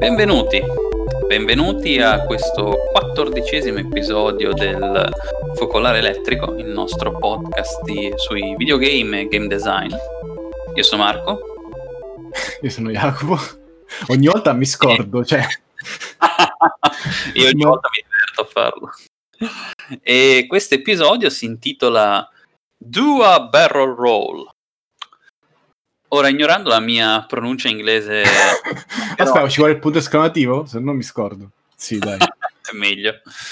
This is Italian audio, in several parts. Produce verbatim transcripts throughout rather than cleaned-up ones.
Benvenuti, benvenuti a questo quattordicesimo episodio del Focolare Elettrico, il nostro podcast di, sui videogame e game design. Io sono Marco. Io sono Jacopo. Ogni volta mi scordo, cioè... Io ogni No. volta mi diverto a farlo. E questo episodio si intitola Do a Barrel Roll. Ora, ignorando la mia pronuncia inglese... Aspetta, ci vuole il punto esclamativo? Se no mi scordo. Sì, dai. È meglio.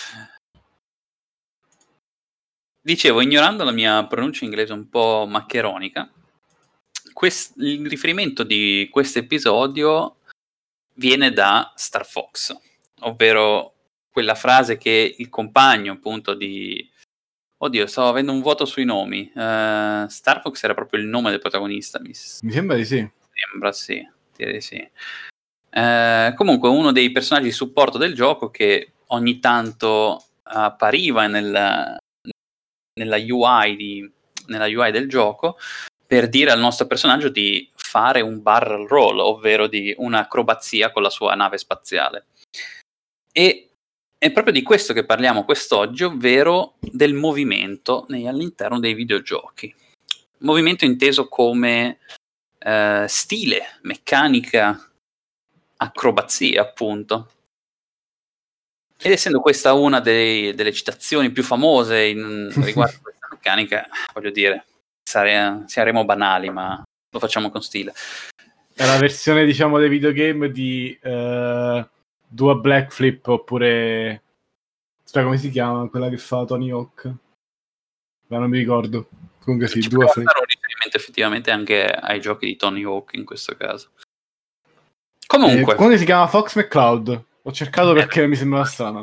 Dicevo, ignorando la mia pronuncia inglese un po' maccheronica, quest- il riferimento di questo episodio viene da Star Fox, ovvero quella frase che il compagno appunto di... Oddio, stavo avendo un vuoto sui nomi. Uh, Star Fox era proprio il nome del protagonista, mi, Mi sembra di sì. Sembra sì, direi sì. Uh, comunque uno dei personaggi di supporto del gioco che ogni tanto appariva nella, nella U I di, nella U I del gioco per dire al nostro personaggio di fare un barrel roll, ovvero di un'acrobazia con la sua nave spaziale. E è proprio di questo che parliamo quest'oggi, ovvero del movimento all'interno dei videogiochi. Movimento inteso come eh, stile, meccanica, acrobazia, appunto. Ed essendo questa una dei, delle citazioni più famose in, riguardo a questa meccanica, voglio dire, sare, saremo banali, ma lo facciamo con stile. È la versione, diciamo, dei videogame di uh, Do a Black Flip, oppure... Aspetta, come si chiama? Quella che fa Tony Hawk? Ma non mi ricordo. Comunque sì, Ci Do a Flip. fare un riferimento effettivamente anche ai giochi di Tony Hawk in questo caso. Comunque. Eh, come si chiama? Fox McCloud. Ho cercato perché eh, mi sembrava strano.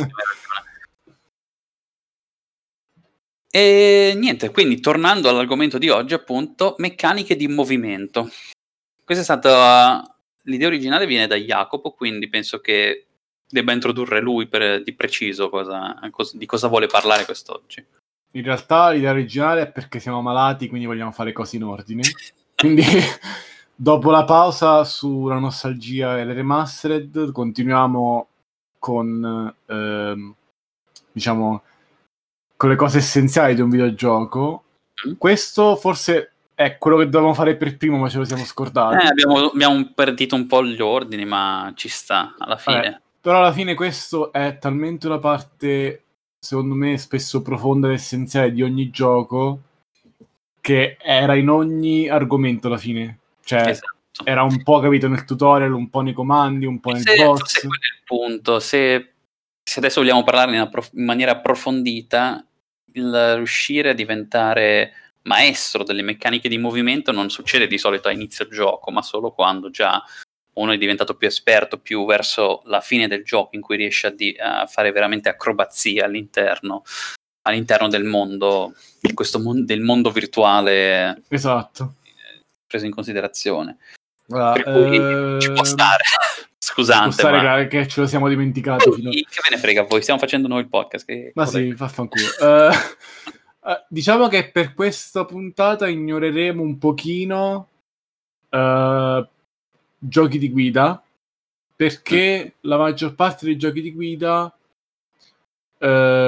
E niente, quindi tornando all'argomento di oggi, appunto, meccaniche di movimento. Questa è stata l'idea originale, viene da Jacopo, quindi penso che debba introdurre lui per, di preciso cosa, cosa, di cosa vuole parlare quest'oggi. In realtà l'idea originale è perché siamo malati, quindi vogliamo fare cose in ordine. Quindi dopo la pausa sulla nostalgia e le remastered continuiamo con ehm, diciamo con le cose essenziali di un videogioco. Mm. Questo forse è quello che dovevamo fare per primo, ma ce lo siamo scordati. Eh, abbiamo, abbiamo perdito un po' gli ordini, ma ci sta alla fine. Eh, però alla fine questo è talmente una parte, secondo me, spesso profonda ed essenziale di ogni gioco, che era in ogni argomento alla fine. Cioè, esatto. Era un po' capito nel tutorial, un po' nei comandi, un po' nel se, boss. Forse quello è il punto. Se, se adesso vogliamo parlarne in, approf- in maniera approfondita, il riuscire a diventare maestro delle meccaniche di movimento non succede di solito a inizio gioco, ma solo quando già uno è diventato più esperto, più verso la fine del gioco, in cui riesce a, di, a fare veramente acrobazia all'interno, all'interno del mondo, di questo mon- del mondo virtuale. Esatto. Preso in considerazione. Allora, per cui ehm... ci può stare. Scusate, ci può stare, ma... ma... che ce lo siamo dimenticati. Oh, fino... Che ve ne frega a voi? Stiamo facendo noi il podcast. Che... Ma sì, vaffanculo. uh, uh, diciamo che per questa puntata ignoreremo un pochino uh, giochi di guida, perché mm. la maggior parte dei giochi di guida uh,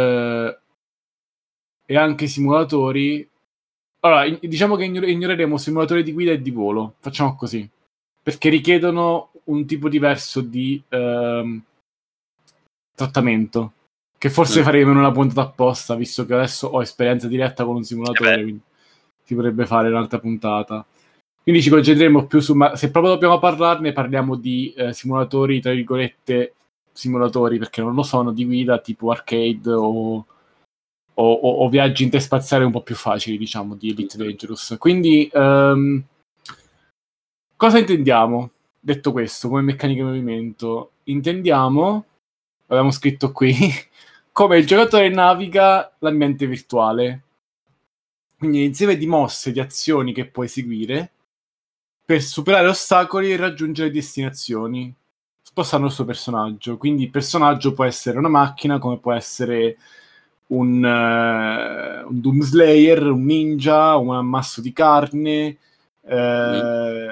e anche simulatori, allora diciamo che ignoreremo simulatori di guida e di volo, facciamo così, perché richiedono un tipo diverso di uh, trattamento, che forse mm. faremo in una puntata apposta, visto che adesso ho esperienza diretta con un simulatore, quindi si potrebbe fare un'altra puntata. Quindi ci concentreremo più su... Ma se proprio dobbiamo parlarne, parliamo di eh, simulatori, tra virgolette, simulatori, perché non lo sono, di guida, tipo arcade o, o, o, o viaggi interspaziali un po' più facili, diciamo, di Elite Dangerous. Quindi, um, cosa intendiamo, detto questo, come meccanica di movimento? Intendiamo, abbiamo scritto qui, come il giocatore naviga l'ambiente virtuale. Quindi l'insieme di mosse, di azioni che può eseguire per superare ostacoli e raggiungere destinazioni, spostando il suo personaggio. Quindi il personaggio può essere una macchina, come può essere un, uh, un Doomslayer, un ninja, un ammasso di carne, uh,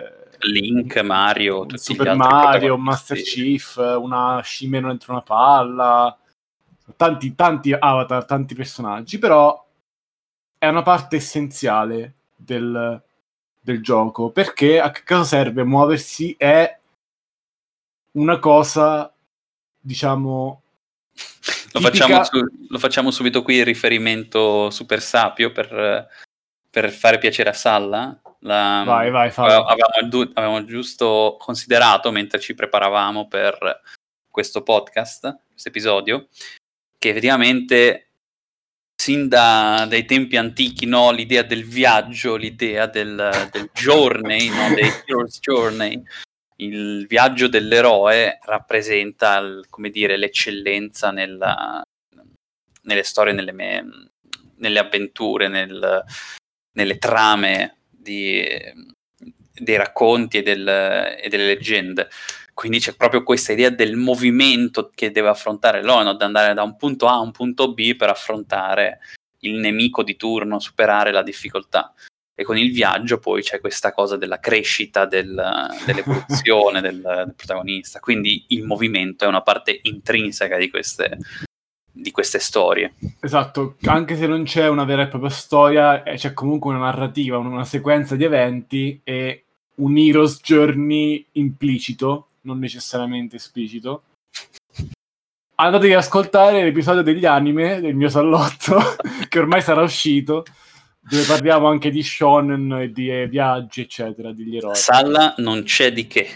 Link, Mario, un tutti Super gli altri Mario, un protagonisti. Master Chief, una scimmia dentro una palla, tanti, tanti avatar, tanti personaggi, però è una parte essenziale del, del gioco, perché a che cosa serve muoversi? È una cosa, diciamo, Lo tipica... facciamo, su, lo facciamo subito qui il riferimento super sapio per, per fare piacere a Salla. La, Vai, vai, fallo. avevamo, avevamo giusto considerato mentre ci preparavamo per questo podcast, questo episodio, che effettivamente sin da, dai tempi antichi, no, l'idea del viaggio, l'idea del, del journey, no, dei hero's journey, il viaggio dell'eroe rappresenta, il, come dire, l'eccellenza nella, nelle storie, nelle, me, nelle avventure, nel, nelle trame di, dei racconti e, del, e delle leggende. Quindi c'è proprio questa idea del movimento che deve affrontare l'eroe, no? Di andare da un punto A a un punto B per affrontare il nemico di turno, superare la difficoltà. E con il viaggio poi c'è questa cosa della crescita, del, dell'evoluzione del, del protagonista. Quindi il movimento è una parte intrinseca di queste, di queste storie. Esatto, anche se non c'è una vera e propria storia, c'è comunque una narrativa, una sequenza di eventi e un hero's journey implicito, non necessariamente esplicito. Andatevi ad ascoltare l'episodio degli anime del mio salotto, che ormai sarà uscito, dove parliamo anche di shonen e di eh, viaggi, eccetera, degli eroi. Salla non c'è di che.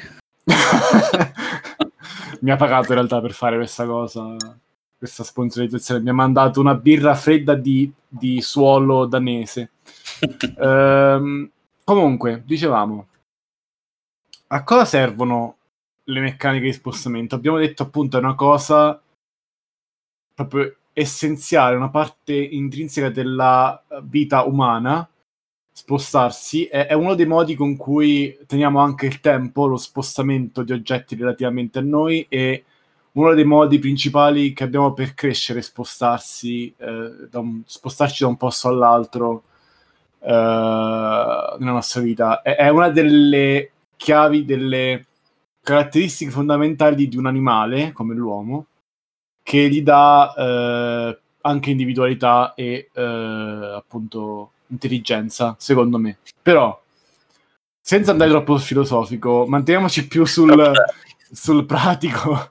Mi ha pagato in realtà per fare questa cosa, questa sponsorizzazione. Mi ha mandato una birra fredda di, di suolo danese. ehm, comunque, dicevamo, a cosa servono le meccaniche di spostamento? Abbiamo detto appunto è una cosa proprio essenziale, una parte intrinseca della vita umana. Spostarsi è, è uno dei modi con cui teniamo anche il tempo, lo spostamento di oggetti relativamente a noi, e uno dei modi principali che abbiamo per crescere, spostarsi, eh, da un, spostarci da un posto all'altro eh, nella nostra vita. È, è una delle chiavi, delle caratteristiche fondamentali di un animale come l'uomo, che gli dà eh, anche individualità e eh, appunto intelligenza, secondo me. Però, senza andare troppo filosofico, manteniamoci più sul, sul pratico.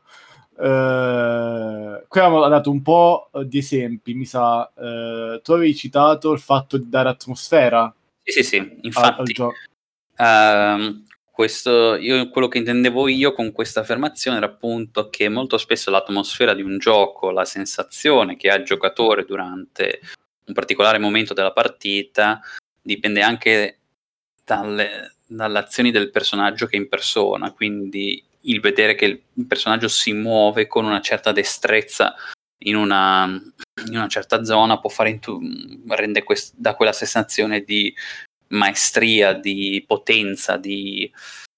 Eh, qui abbiamo dato un po' di esempi, mi sa. Eh, tu avevi citato il fatto di dare atmosfera. Sì, sì, sì, infatti. Al, al gioco. Uh, questo, io, quello che intendevo io con questa affermazione era appunto che molto spesso l'atmosfera di un gioco, la sensazione che ha il giocatore durante un particolare momento della partita dipende anche dalle, dalle azioni del personaggio che impersona, quindi il vedere che il personaggio si muove con una certa destrezza in una, in una certa zona può fare intu- rende quest- da quella sensazione di maestria, di potenza, di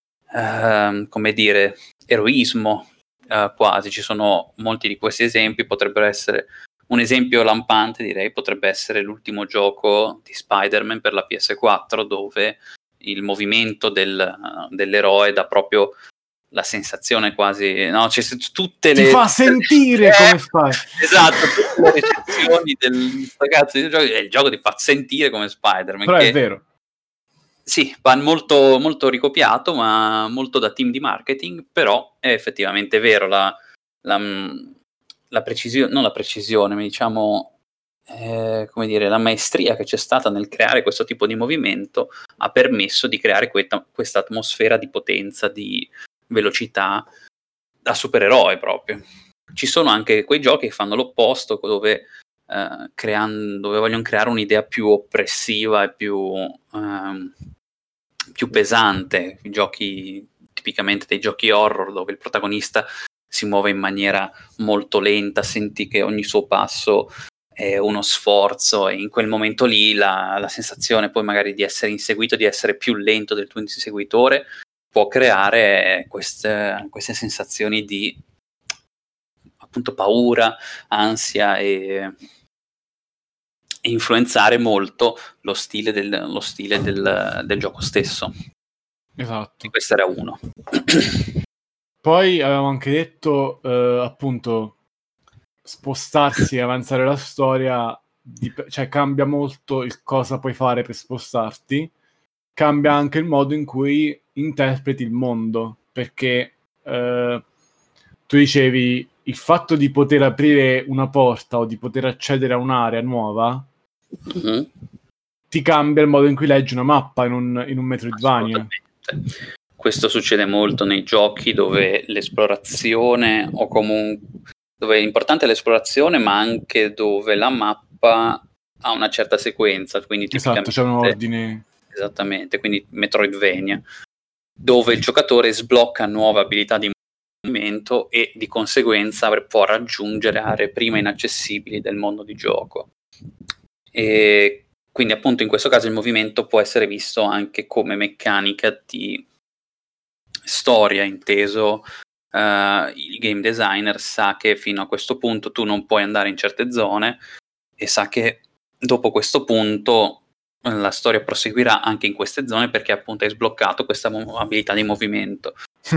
uh, come dire, eroismo uh, quasi. Ci sono molti di questi esempi, potrebbero essere un esempio lampante, direi, potrebbe essere l'ultimo gioco di Spider-Man per la P S quattro, dove il movimento del, uh, dell'eroe dà proprio la sensazione quasi, no, c'è tutte le... Ti fa sentire eh, come fai. Esatto, tutte le recensioni del ragazzo del gioco, il gioco ti fa sentire come Spider-Man. Però che, è vero. Sì, va molto, molto ricopiato, ma molto da team di marketing, però è effettivamente vero, la, la, la precisione, non la precisione, ma diciamo, eh, come dire, la maestria che c'è stata nel creare questo tipo di movimento ha permesso di creare questa, questa atmosfera di potenza, di velocità, da supereroe proprio. Ci sono anche quei giochi che fanno l'opposto, dove, eh, creando, dove vogliono creare un'idea più oppressiva e più... Ehm, più pesante, i giochi tipicamente dei giochi horror dove il protagonista si muove in maniera molto lenta, senti che ogni suo passo è uno sforzo e in quel momento lì la, la sensazione poi magari di essere inseguito, di essere più lento del tuo inseguitore può creare queste, queste sensazioni di appunto paura, ansia e influenzare molto lo stile del, lo stile del, del gioco stesso. Esatto. E questo era uno. Poi avevamo anche detto, eh, appunto, spostarsi e avanzare la storia, dip- cioè cambia molto il cosa puoi fare per spostarti, cambia anche il modo in cui interpreti il mondo, perché eh, tu dicevi il fatto di poter aprire una porta o di poter accedere a un'area nuova Mm-hmm. ti cambia il modo in cui leggi una mappa in un, in un Metroidvania. Assolutamente. Questo succede molto nei giochi dove l'esplorazione o comunque dove è importante l'esplorazione, ma anche dove la mappa ha una certa sequenza, quindi tipicamente Esatto, c'è un ordine. Esattamente, quindi Metroidvania, dove il giocatore sblocca nuove abilità di movimento e di conseguenza può raggiungere aree prima inaccessibili del mondo di gioco. E quindi appunto in questo caso il movimento può essere visto anche come meccanica di storia, inteso uh, il game designer sa che fino a questo punto tu non puoi andare in certe zone e sa che dopo questo punto la storia proseguirà anche in queste zone perché appunto hai sbloccato questa mo- abilità di movimento.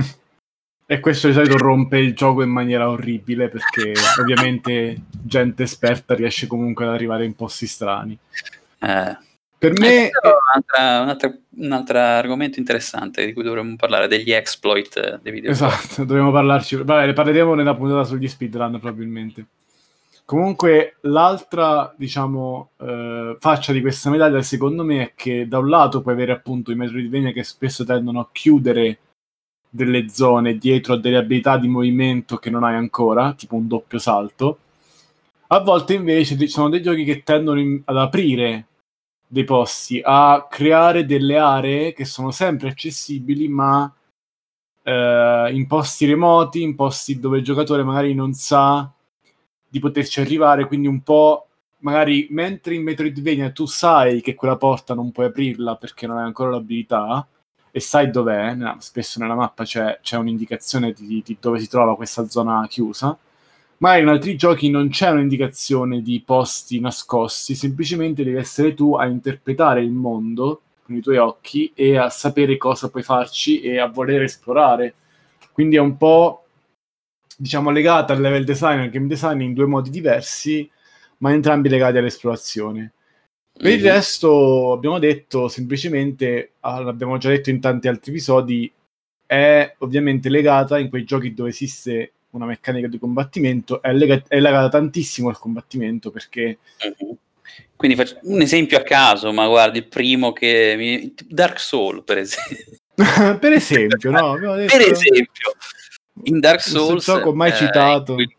E questo di solito rompe il gioco in maniera orribile perché ovviamente gente esperta riesce comunque ad arrivare in posti strani. Eh, per me è un altro un altro argomento interessante di cui dovremmo parlare, degli exploit dei videogiochi. Esatto, dovremmo parlarci. Vabbè, ne parleremo nella puntata sugli speedrun probabilmente. Comunque l'altra, diciamo, eh, faccia di questa medaglia secondo me è che da un lato puoi avere appunto i Metroidvania che spesso tendono a chiudere delle zone dietro a delle abilità di movimento che non hai ancora, tipo un doppio salto. A volte invece ci sono dei giochi che tendono in, ad aprire dei posti, a creare delle aree che sono sempre accessibili, ma eh, in posti remoti, in posti dove il giocatore magari non sa di poterci arrivare, quindi un po' magari mentre in Metroidvania tu sai che quella porta non puoi aprirla perché non hai ancora l'abilità e sai dov'è, no, spesso nella mappa c'è, c'è un'indicazione di, di dove si trova questa zona chiusa, ma in altri giochi non c'è un'indicazione di posti nascosti, semplicemente devi essere tu a interpretare il mondo con i tuoi occhi e a sapere cosa puoi farci e a voler esplorare. Quindi è un po', diciamo, legata al level design e al game design in due modi diversi, ma entrambi legati all'esplorazione. Per il resto abbiamo detto semplicemente, ah, l'abbiamo già detto in tanti altri episodi, è ovviamente legata in quei giochi dove esiste una meccanica di combattimento, è, lega- è legata tantissimo al combattimento perché... Mm-hmm. Quindi faccio un esempio a caso, ma guardi, il primo che mi... Dark Souls, per esempio. per esempio, no? Detto... Per esempio, in Dark Souls... Questo gioco mai eh, citato. cui...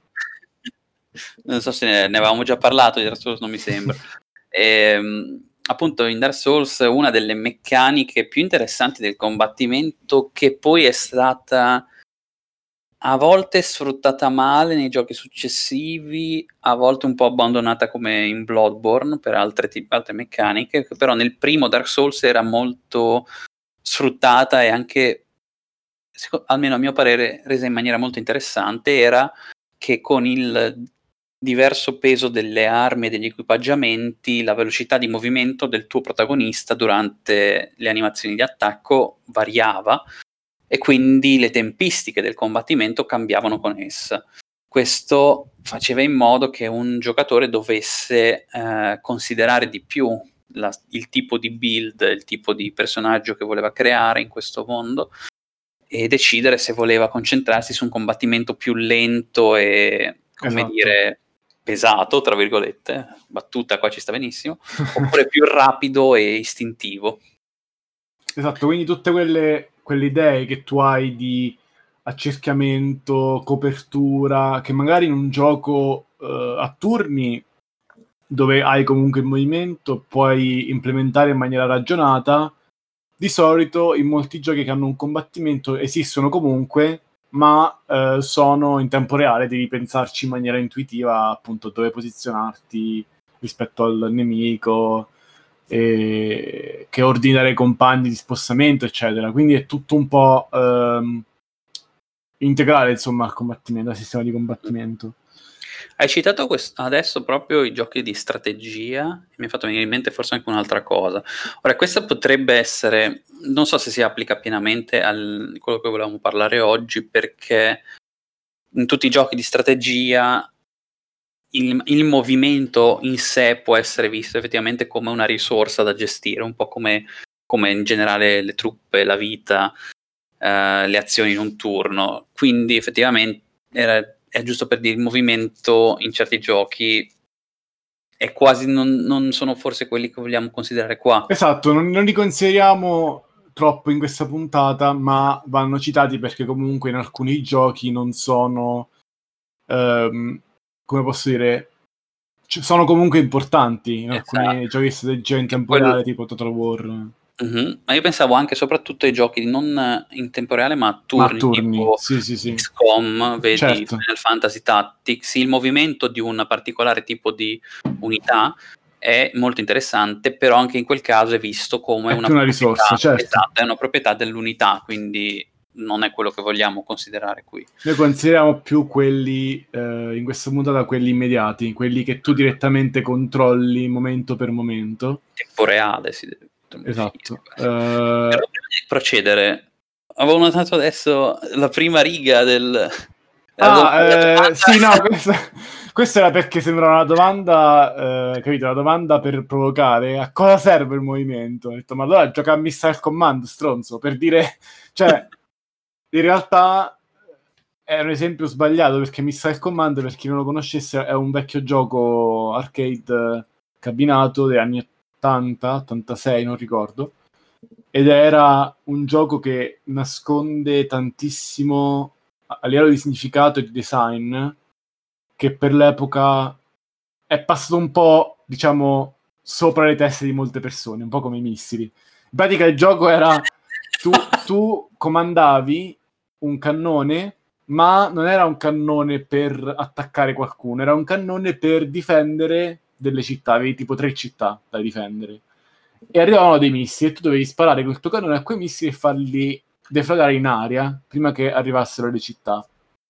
Non so se ne, ne avevamo già parlato di Dark Souls, non mi sembra. E, appunto in Dark Souls una delle meccaniche più interessanti del combattimento, che poi è stata a volte sfruttata male nei giochi successivi, a volte un po' abbandonata come in Bloodborne per altre, tip- altre meccaniche, che però nel primo Dark Souls era molto sfruttata e anche, almeno a mio parere, resa in maniera molto interessante, era che con il diverso peso delle armi e degli equipaggiamenti, la velocità di movimento del tuo protagonista durante le animazioni di attacco variava e quindi le tempistiche del combattimento cambiavano con essa. Questo faceva in modo che un giocatore dovesse eh, considerare di più la, il tipo di build, il tipo di personaggio che voleva creare in questo mondo e decidere se voleva concentrarsi su un combattimento più lento e, come Esatto. dire, pesato, tra virgolette, battuta qua ci sta benissimo, oppure più rapido e istintivo. Esatto, quindi tutte quelle, quelle idee che tu hai di accerchiamento, copertura, che magari in un gioco uh, a turni dove hai comunque il movimento puoi implementare in maniera ragionata, di solito in molti giochi che hanno un combattimento esistono comunque, ma uh, sono in tempo reale, devi pensarci in maniera intuitiva appunto dove posizionarti rispetto al nemico, e che ordinare ai compagni di spostamento, eccetera. Quindi è tutto un po' ehm, integrale, insomma, al combattimento, al sistema di combattimento. Hai citato quest- adesso proprio i giochi di strategia, mi ha fatto venire in mente forse anche un'altra cosa. Ora, questa potrebbe essere, non so se si applica pienamente a quello che volevamo parlare oggi, perché in tutti i giochi di strategia il, il movimento in sé può essere visto effettivamente come una risorsa da gestire, un po' come, come in generale le truppe, la vita, eh, le azioni in un turno. Quindi effettivamente era, è giusto per dire, il movimento in certi giochi è quasi, non, non sono forse quelli che vogliamo considerare qua. Esatto, non, non li consideriamo troppo in questa puntata, ma vanno citati perché comunque in alcuni giochi non sono, ehm, come posso dire, c- sono comunque importanti in alcuni Esatto. giochi di strategia in Che tempo quel- reale, tipo Total War. Mhm. Ma io pensavo anche soprattutto ai giochi non in tempo reale ma a Ma a turni, turni, tipo sì, sì, sì. X COM, vedi Certo. Final Fantasy Tactics, il movimento di un particolare tipo di unità è molto interessante, però anche in quel caso è visto come È una più una risorsa, proprietà, certo. esatto, è una proprietà dell'unità, quindi non è quello che vogliamo considerare qui. Noi consideriamo più quelli, eh, in questa puntata, quelli immediati, quelli che tu direttamente controlli momento per momento. Tempo reale, si deve Esatto. fisico. Eh, Però prima di procedere, avevo notato adesso la prima riga del... la Ah, eh, sì, no, domanda. questo, questo era perché sembra una domanda, eh, capito? Una domanda per provocare. A cosa serve il movimento? Ho detto, ma allora gioca a Missile Command, stronzo, per dire... Cioè, in realtà è un esempio sbagliato, perché Missile Command, per chi non lo conoscesse, è un vecchio gioco arcade cabinato degli anni ottanta, ottantasei, non ricordo. Ed era un gioco che nasconde tantissimo a livello di significato e di design, che per l'epoca è passato un po', diciamo, sopra le teste di molte persone, un po' come i missili. In pratica il gioco era tu, tu comandavi un cannone, ma non era un cannone per attaccare qualcuno, era un cannone per difendere delle città, avevi tipo tre città da difendere. E arrivavano dei missili e tu dovevi sparare col tuo cannone a quei missili e farli deflagrare in aria prima che arrivassero le città.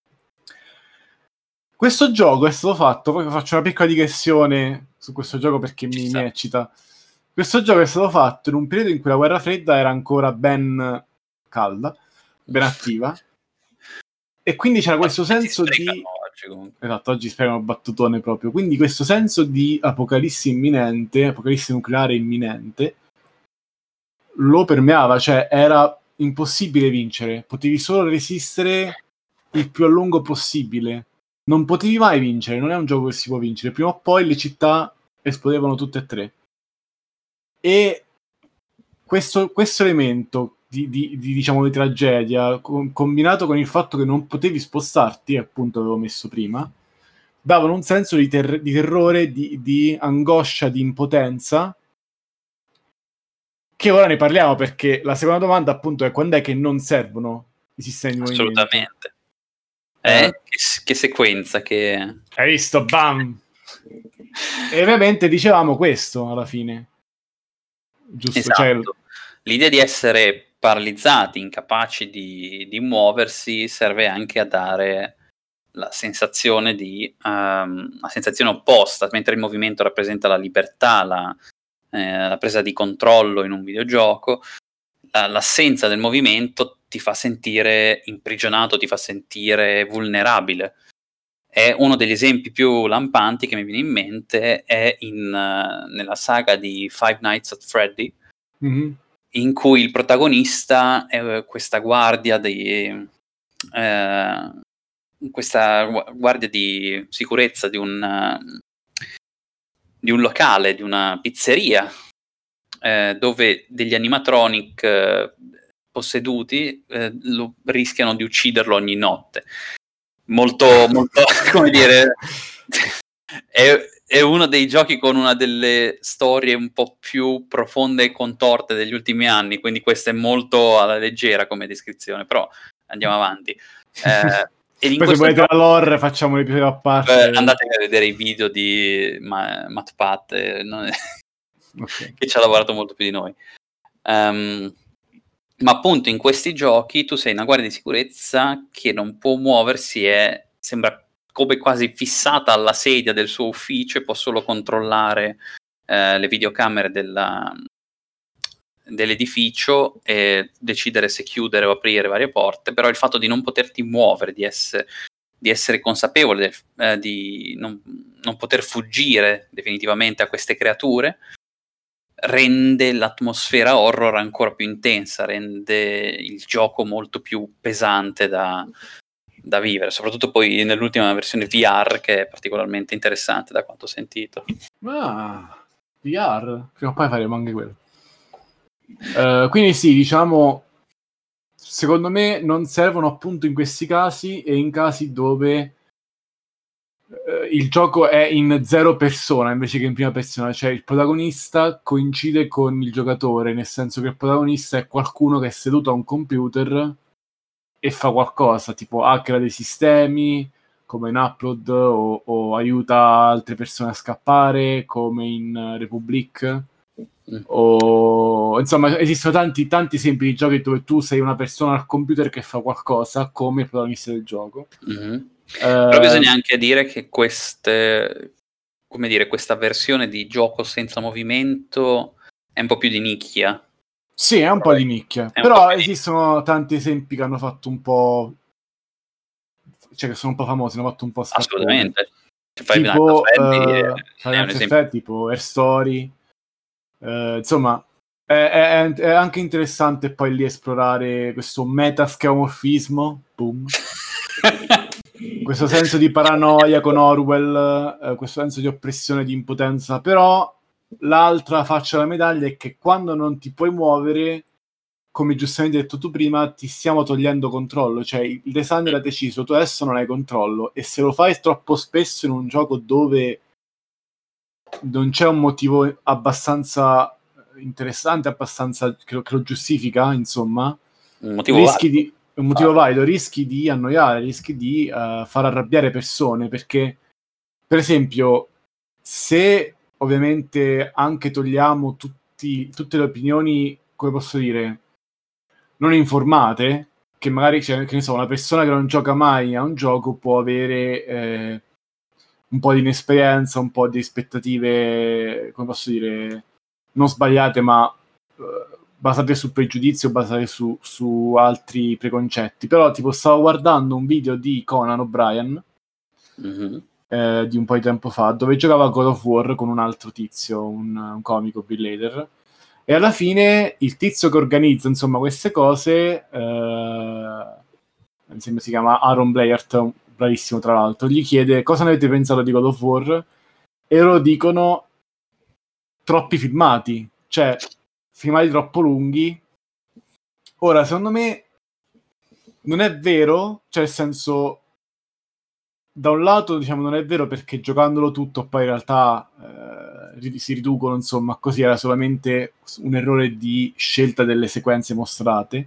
Questo gioco è stato fatto, poi faccio una piccola digressione su questo gioco perché mi, mi eccita. Questo gioco è stato fatto in un periodo in cui la guerra fredda era ancora ben calda, ben attiva, e quindi c'era questo Si senso sprecano di... oggi comunque. Esatto, oggi speriamo battutone proprio. Quindi questo senso di apocalissi imminente, apocalissi nucleare imminente, lo permeava, cioè era impossibile vincere, potevi solo resistere il più a lungo possibile. Non potevi mai vincere, non è un gioco che si può vincere. Prima o poi le città esplodevano tutte e tre. E questo, questo elemento di, di, di, diciamo, di tragedia, com- combinato con il fatto che non potevi spostarti, appunto avevo messo prima, davano un senso di, ter- di terrore, di, di angoscia, di impotenza, che ora ne parliamo, perché la seconda domanda appunto è: quando è che non servono i sistemi di movimento? Assolutamente. Eh? Eh, che, che sequenza, che... Hai visto? Bam! E ovviamente dicevamo questo alla fine. Giusto? Cioè, Esatto. L'idea di essere paralizzati, incapaci di, di muoversi, serve anche a dare la sensazione di um, la sensazione opposta, mentre il movimento rappresenta la libertà, la, eh, la presa di controllo in un videogioco, la, l'assenza del movimento ti fa sentire imprigionato, ti fa sentire vulnerabile. È uno degli esempi più lampanti che mi viene in mente è in, uh, nella saga di Five Nights at Freddy, mm-hmm. in cui il protagonista è questa guardia di eh, questa guardia di sicurezza di un di un locale, di una pizzeria, eh, dove degli animatronic eh, posseduti eh, lo, rischiano di ucciderlo ogni notte. Molto, molto, come dire, è, è uno dei giochi con una delle storie un po' più profonde e contorte degli ultimi anni, quindi questa è molto alla leggera come descrizione, però andiamo avanti. Eh, ed in Poi se questo volete gioco, la lore facciamo un episodio a parte. eh, andate a vedere i video di Ma- MatPat, eh, non è- Okay. che ci ha lavorato molto più di noi. Um, ma appunto in questi giochi tu sei una guardia di sicurezza che non può muoversi e sembra come quasi fissata alla sedia del suo ufficio e può solo controllare eh, le videocamere della, dell'edificio e decidere se chiudere o aprire varie porte, però il fatto di non poterti muovere, di essere, di essere consapevole, eh, di non, non poter fuggire definitivamente a queste creature, rende l'atmosfera horror ancora più intensa, rende il gioco molto più pesante da, da vivere, soprattutto poi nell'ultima versione V R, che è particolarmente interessante da quanto ho sentito. Ah, V R? Prima o poi faremo anche quello. Uh, quindi sì, diciamo, secondo me non servono appunto in questi casi e in casi dove uh, il gioco è in zero persona invece che in prima persona, cioè il protagonista coincide con il giocatore, nel senso che il protagonista è qualcuno che è seduto a un computer e fa qualcosa, tipo hackera dei sistemi, come in Upload, o, o aiuta altre persone a scappare, come in Republic. Mm. O insomma, esistono tanti, tanti esempi di giochi dove tu sei una persona al computer che fa qualcosa come il protagonista del gioco. Mm-hmm. Eh, Però bisogna anche dire che queste, come dire, questa versione di gioco senza movimento è un po' più di nicchia. Sì, è un Però po' di nicchia. Però esistono di... tanti esempi che hanno fatto un po', cioè che sono un po' famosi, hanno fatto un po' scappone. Assolutamente. Tipo Final Fantasy uh, tipo Air Story. Uh, insomma, è, è, è anche interessante poi lì esplorare questo metaschemorfismo, boom. Questo senso di paranoia con Orwell, uh, questo senso di oppressione, di impotenza. Però l'altra faccia della medaglia è che quando non ti puoi muovere, come giustamente detto tu prima, ti stiamo togliendo controllo, cioè il designer ha deciso, tu adesso non hai controllo, e se lo fai troppo spesso in un gioco dove non c'è un motivo abbastanza interessante, abbastanza che lo, che lo giustifica, insomma, un motivo rischi valido. di un motivo valido, rischi di annoiare, rischi di uh, far arrabbiare persone, perché per esempio se ovviamente anche togliamo tutti, tutte le opinioni, come posso dire, non informate, che magari c'è, che ne so, una persona che non gioca mai a un gioco può avere eh, un po' di inesperienza, un po' di aspettative, come posso dire, non sbagliate, ma eh, basate sul pregiudizio, basate su, su altri preconcetti. Però tipo stavo guardando un video di Conan O'Brien, mm-hmm. eh, di un po' di tempo fa, dove giocava God of War con un altro tizio, un, un comico, Bill Hader. E alla fine il tizio che organizza, insomma, queste cose, eh, mi sembra si chiama Aaron Blair, bravissimo tra l'altro, gli chiede cosa ne avete pensato di God of War, e loro dicono troppi filmati, cioè filmati troppo lunghi. Ora, secondo me non è vero, cioè nel senso, da un lato diciamo non è vero perché giocandolo tutto poi in realtà eh, si riducono, insomma, così era solamente un errore di scelta delle sequenze mostrate,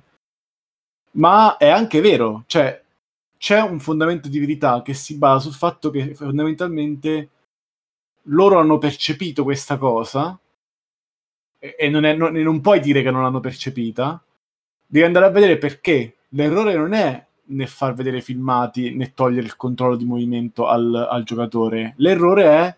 ma è anche vero, cioè c'è un fondamento di verità che si basa sul fatto che fondamentalmente loro hanno percepito questa cosa e, e non, è, non, non puoi dire che non l'hanno percepita, devi andare a vedere perché. L'errore non è né far vedere filmati né togliere il controllo di movimento al, al giocatore, l'errore è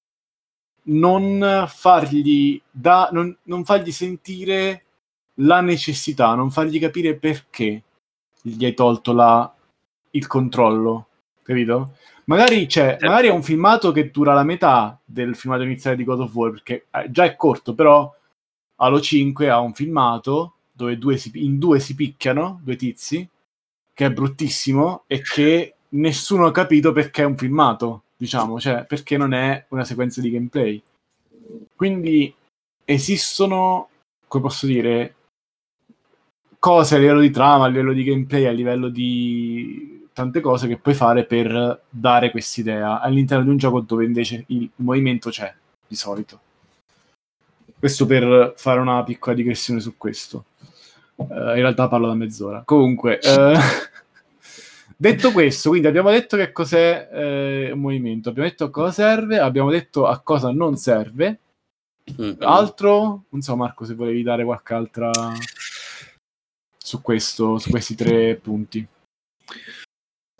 non fargli da, non, non fargli sentire la necessità, non fargli capire perché gli hai tolto la, il controllo, capito? Magari c'è, magari è un filmato che dura la metà del filmato iniziale di God of War, perché già è corto, però Halo cinque ha un filmato dove due si, in due si picchiano, due tizi, che è bruttissimo e che nessuno ha capito perché è un filmato, diciamo, cioè perché non è una sequenza di gameplay. Quindi esistono, come posso dire, cose a livello di trama, a livello di gameplay, a livello di tante cose che puoi fare per dare quest'idea all'interno di un gioco dove invece il movimento c'è, di solito. Questo per fare una piccola digressione su questo. Uh, in realtà parlo da mezz'ora. Comunque, uh, detto questo, quindi abbiamo detto che cos'è eh, un movimento, abbiamo detto a cosa serve, abbiamo detto a cosa non serve. Mm-hmm. Altro? Non so, Marco, se volevi dare qualche altra su questo, su questi tre punti.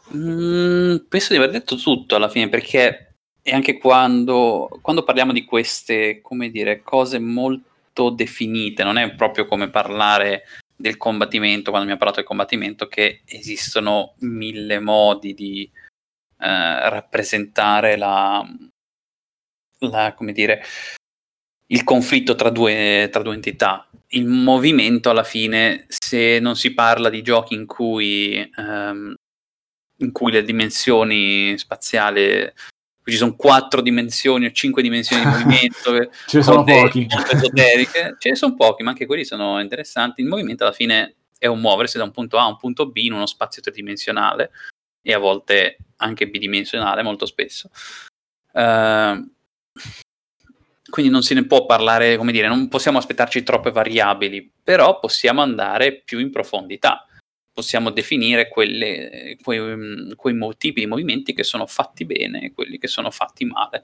Mm, penso di aver detto tutto alla fine, perché è anche quando, quando parliamo di queste, come dire, cose molto definite, non è proprio come parlare del combattimento, quando mi ha parlato del combattimento, che esistono mille modi di eh, rappresentare la, la, come dire, il conflitto tra due, tra due entità. Il movimento, alla fine, se non si parla di giochi in cui ehm, in cui le dimensioni spaziali, ci sono quattro dimensioni o cinque dimensioni di movimento, ce ne sono cose pochi. molto esoteriche, ce ne sono pochi, ma anche quelli sono interessanti. Il movimento alla fine è un muoversi da un punto A a un punto B in uno spazio tridimensionale e a volte anche bidimensionale, molto spesso. Uh, quindi non se ne può parlare, come dire, non possiamo aspettarci troppe variabili, però possiamo andare più in profondità. Possiamo definire quelle, quei, quei tipi di movimenti che sono fatti bene e quelli che sono fatti male.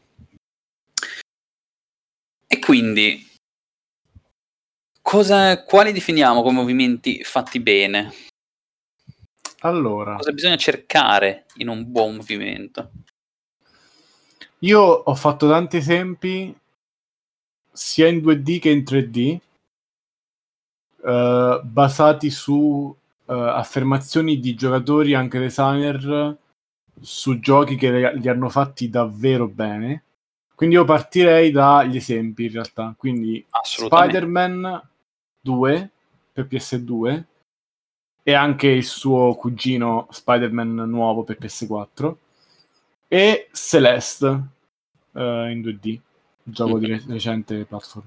E quindi, cosa, quali definiamo come movimenti fatti bene? Allora, cosa bisogna cercare in un buon movimento? Io ho fatto tanti esempi sia in due D che in tre D, eh, basati su eh, affermazioni di giocatori, anche designer, su giochi che li hanno fatti davvero bene. Quindi io partirei dagli esempi, in realtà. Quindi Spider-Man due per P S due e anche il suo cugino Spider-Man nuovo per P S quattro e Celeste eh, in due D, gioco di re- recente platform.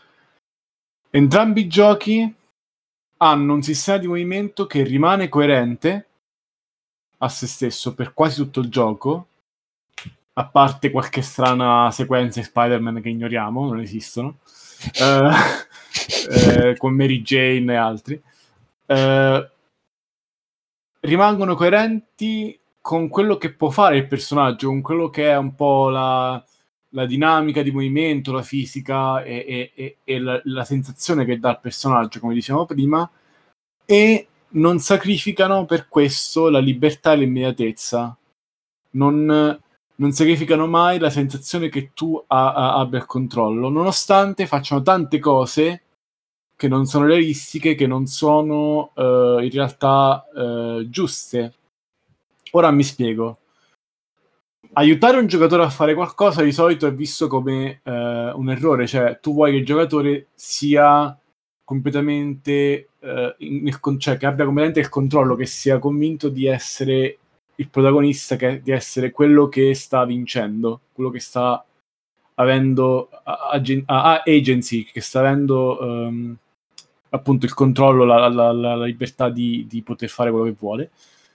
Entrambi i giochi hanno un sistema di movimento che rimane coerente a se stesso per quasi tutto il gioco, a parte qualche strana sequenza di Spider-Man che ignoriamo, non esistono, eh, eh, con Mary Jane e altri. Eh, rimangono coerenti con quello che può fare il personaggio, con quello che è un po' la, la dinamica di movimento, la fisica e, e, e, e la, la sensazione che dà il personaggio, come dicevamo prima, e non sacrificano per questo la libertà e l'immediatezza. Non, non sacrificano mai la sensazione che tu a, a, abbia il controllo, nonostante facciano tante cose che non sono realistiche, che non sono uh, in realtà uh, giuste. Ora mi spiego. Aiutare un giocatore a fare qualcosa di solito è visto come uh, un errore, cioè tu vuoi che il giocatore sia completamente uh, nel con- cioè che abbia completamente il controllo, che sia convinto di essere il protagonista, che, di essere quello che sta vincendo, quello che sta avendo agen- a- agency, che sta avendo um, appunto il controllo, la, la, la, la libertà di, di poter fare quello che vuole.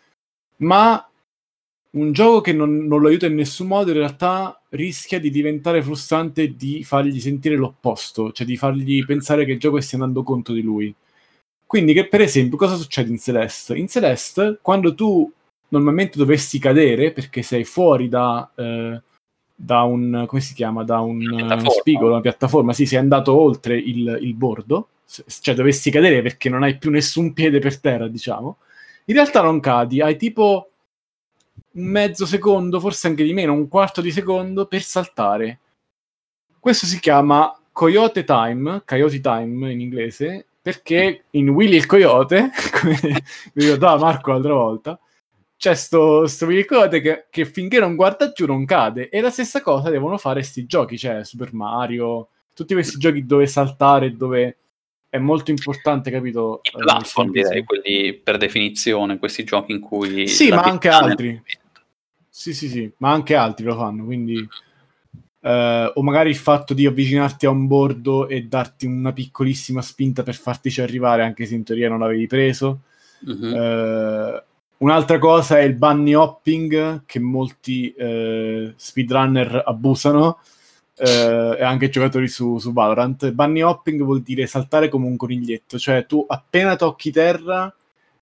Ma un gioco che non, non lo aiuta in nessun modo in realtà rischia di diventare frustrante e di fargli sentire l'opposto, cioè di fargli pensare che il gioco stia andando contro di lui. Quindi, che per esempio, cosa succede in Celeste? In Celeste, quando tu normalmente dovresti cadere perché sei fuori da, eh, da un, come si chiama, da un, uno spigolo, una piattaforma, sì, sei andato oltre il, il bordo, cioè dovresti cadere perché non hai più nessun piede per terra, diciamo, in realtà non cadi, hai tipo un mezzo secondo, forse anche di meno, un quarto di secondo per saltare. Questo si chiama Coyote Time, Coyote Time in inglese, perché in Willy il Coyote, come mi ricordava Marco l'altra volta, c'è sto, sto Willy il Coyote che, che finché non guarda giù non cade, e la stessa cosa devono fare sti giochi, cioè Super Mario, tutti questi giochi dove saltare, dove è molto importante, capito? I platform, direi, quelli per definizione, questi giochi in cui sì, la ma anche vita altri. Sì, sì, sì, ma anche altri lo fanno, quindi eh, o magari il fatto di avvicinarti a un bordo e darti una piccolissima spinta per fartici arrivare, anche se in teoria non l'avevi preso. Mm-hmm. Eh, un'altra cosa è il bunny hopping, che molti eh, speedrunner abusano, eh, e anche giocatori su, su Valorant. Bunny hopping vuol dire saltare come un coniglietto, cioè tu appena tocchi terra,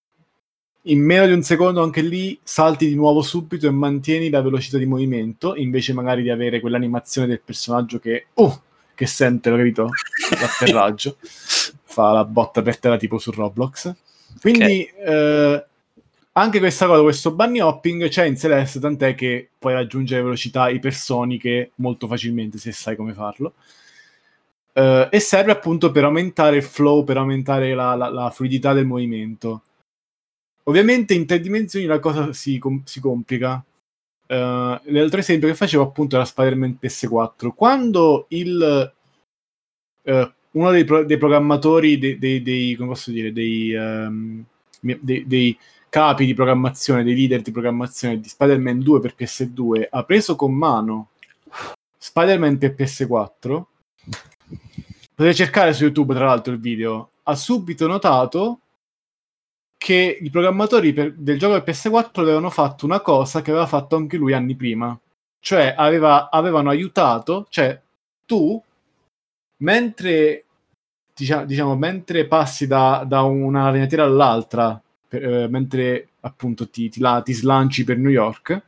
in meno di un secondo anche lì salti di nuovo subito e mantieni la velocità di movimento, invece magari di avere quell'animazione del personaggio che, oh, che sente, capito? L'atterraggio. Fa la botta per terra tipo su Roblox. Quindi okay. eh, Anche questa cosa, questo bunny hopping c'è in Celeste, tant'è che puoi raggiungere velocità ipersoniche molto facilmente se sai come farlo. Uh, e serve appunto per aumentare il flow, per aumentare la, la, la fluidità del movimento. Ovviamente in tre dimensioni la cosa si, com- si complica. Uh, l'altro esempio che facevo appunto era Spider-Man P S quattro. Quando il uh, uno dei, pro- dei programmatori dei, dei, dei come posso dire dei, um, dei, dei capi di programmazione, dei leader di programmazione di Spider-Man due per P S due ha preso con mano Spider-Man per P S quattro, potete cercare su YouTube tra l'altro il video, ha subito notato che i programmatori per, del gioco del P S quattro avevano fatto una cosa che aveva fatto anche lui anni prima, cioè aveva, avevano aiutato, cioè tu mentre diciamo, diciamo mentre passi da, da una ragnatela all'altra, per, eh, mentre appunto ti, ti, la, ti slanci per New York,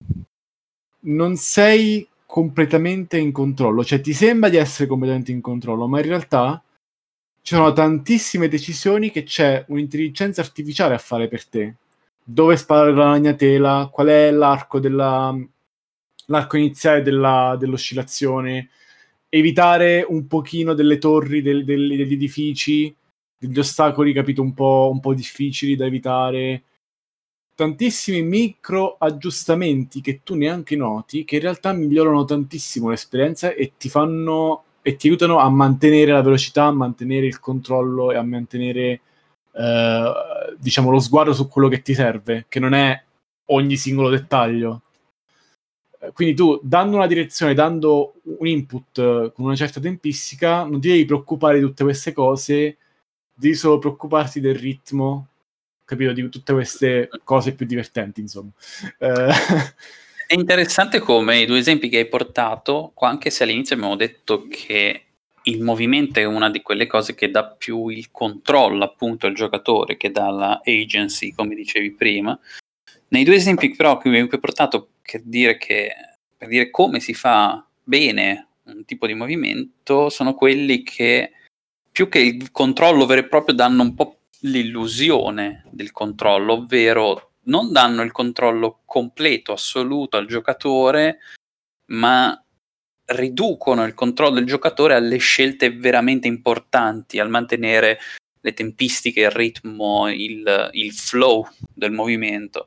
non sei completamente in controllo, cioè ti sembra di essere completamente in controllo, ma in realtà ci sono tantissime decisioni che c'è un'intelligenza artificiale a fare per te. Dove sparare la ragnatela, qual è l'arco della l'arco iniziale della, dell'oscillazione, evitare un pochino delle torri del, del, degli edifici, degli ostacoli, capito, un po', un po' difficili da evitare. Tantissimi micro aggiustamenti che tu neanche noti, che in realtà migliorano tantissimo l'esperienza e ti fanno e ti aiutano a mantenere la velocità, a mantenere il controllo e a mantenere eh, diciamo lo sguardo su quello che ti serve, che non è ogni singolo dettaglio. Quindi tu, dando una direzione, dando un input con una certa tempistica, non ti devi preoccupare di tutte queste cose, devi solo preoccuparti del ritmo, capito, di tutte queste cose più divertenti, insomma. Eh... È interessante come i due esempi che hai portato, anche se all'inizio abbiamo detto che il movimento è una di quelle cose che dà più il controllo appunto al giocatore, che dà la agency, come dicevi prima. Nei due esempi però che hai portato per dire, che, per dire come si fa bene un tipo di movimento, sono quelli che più che il controllo vero e proprio danno un po' l'illusione del controllo, ovvero non danno il controllo completo, assoluto al giocatore, ma riducono il controllo del giocatore alle scelte veramente importanti, al mantenere le tempistiche, il ritmo, il, il flow del movimento.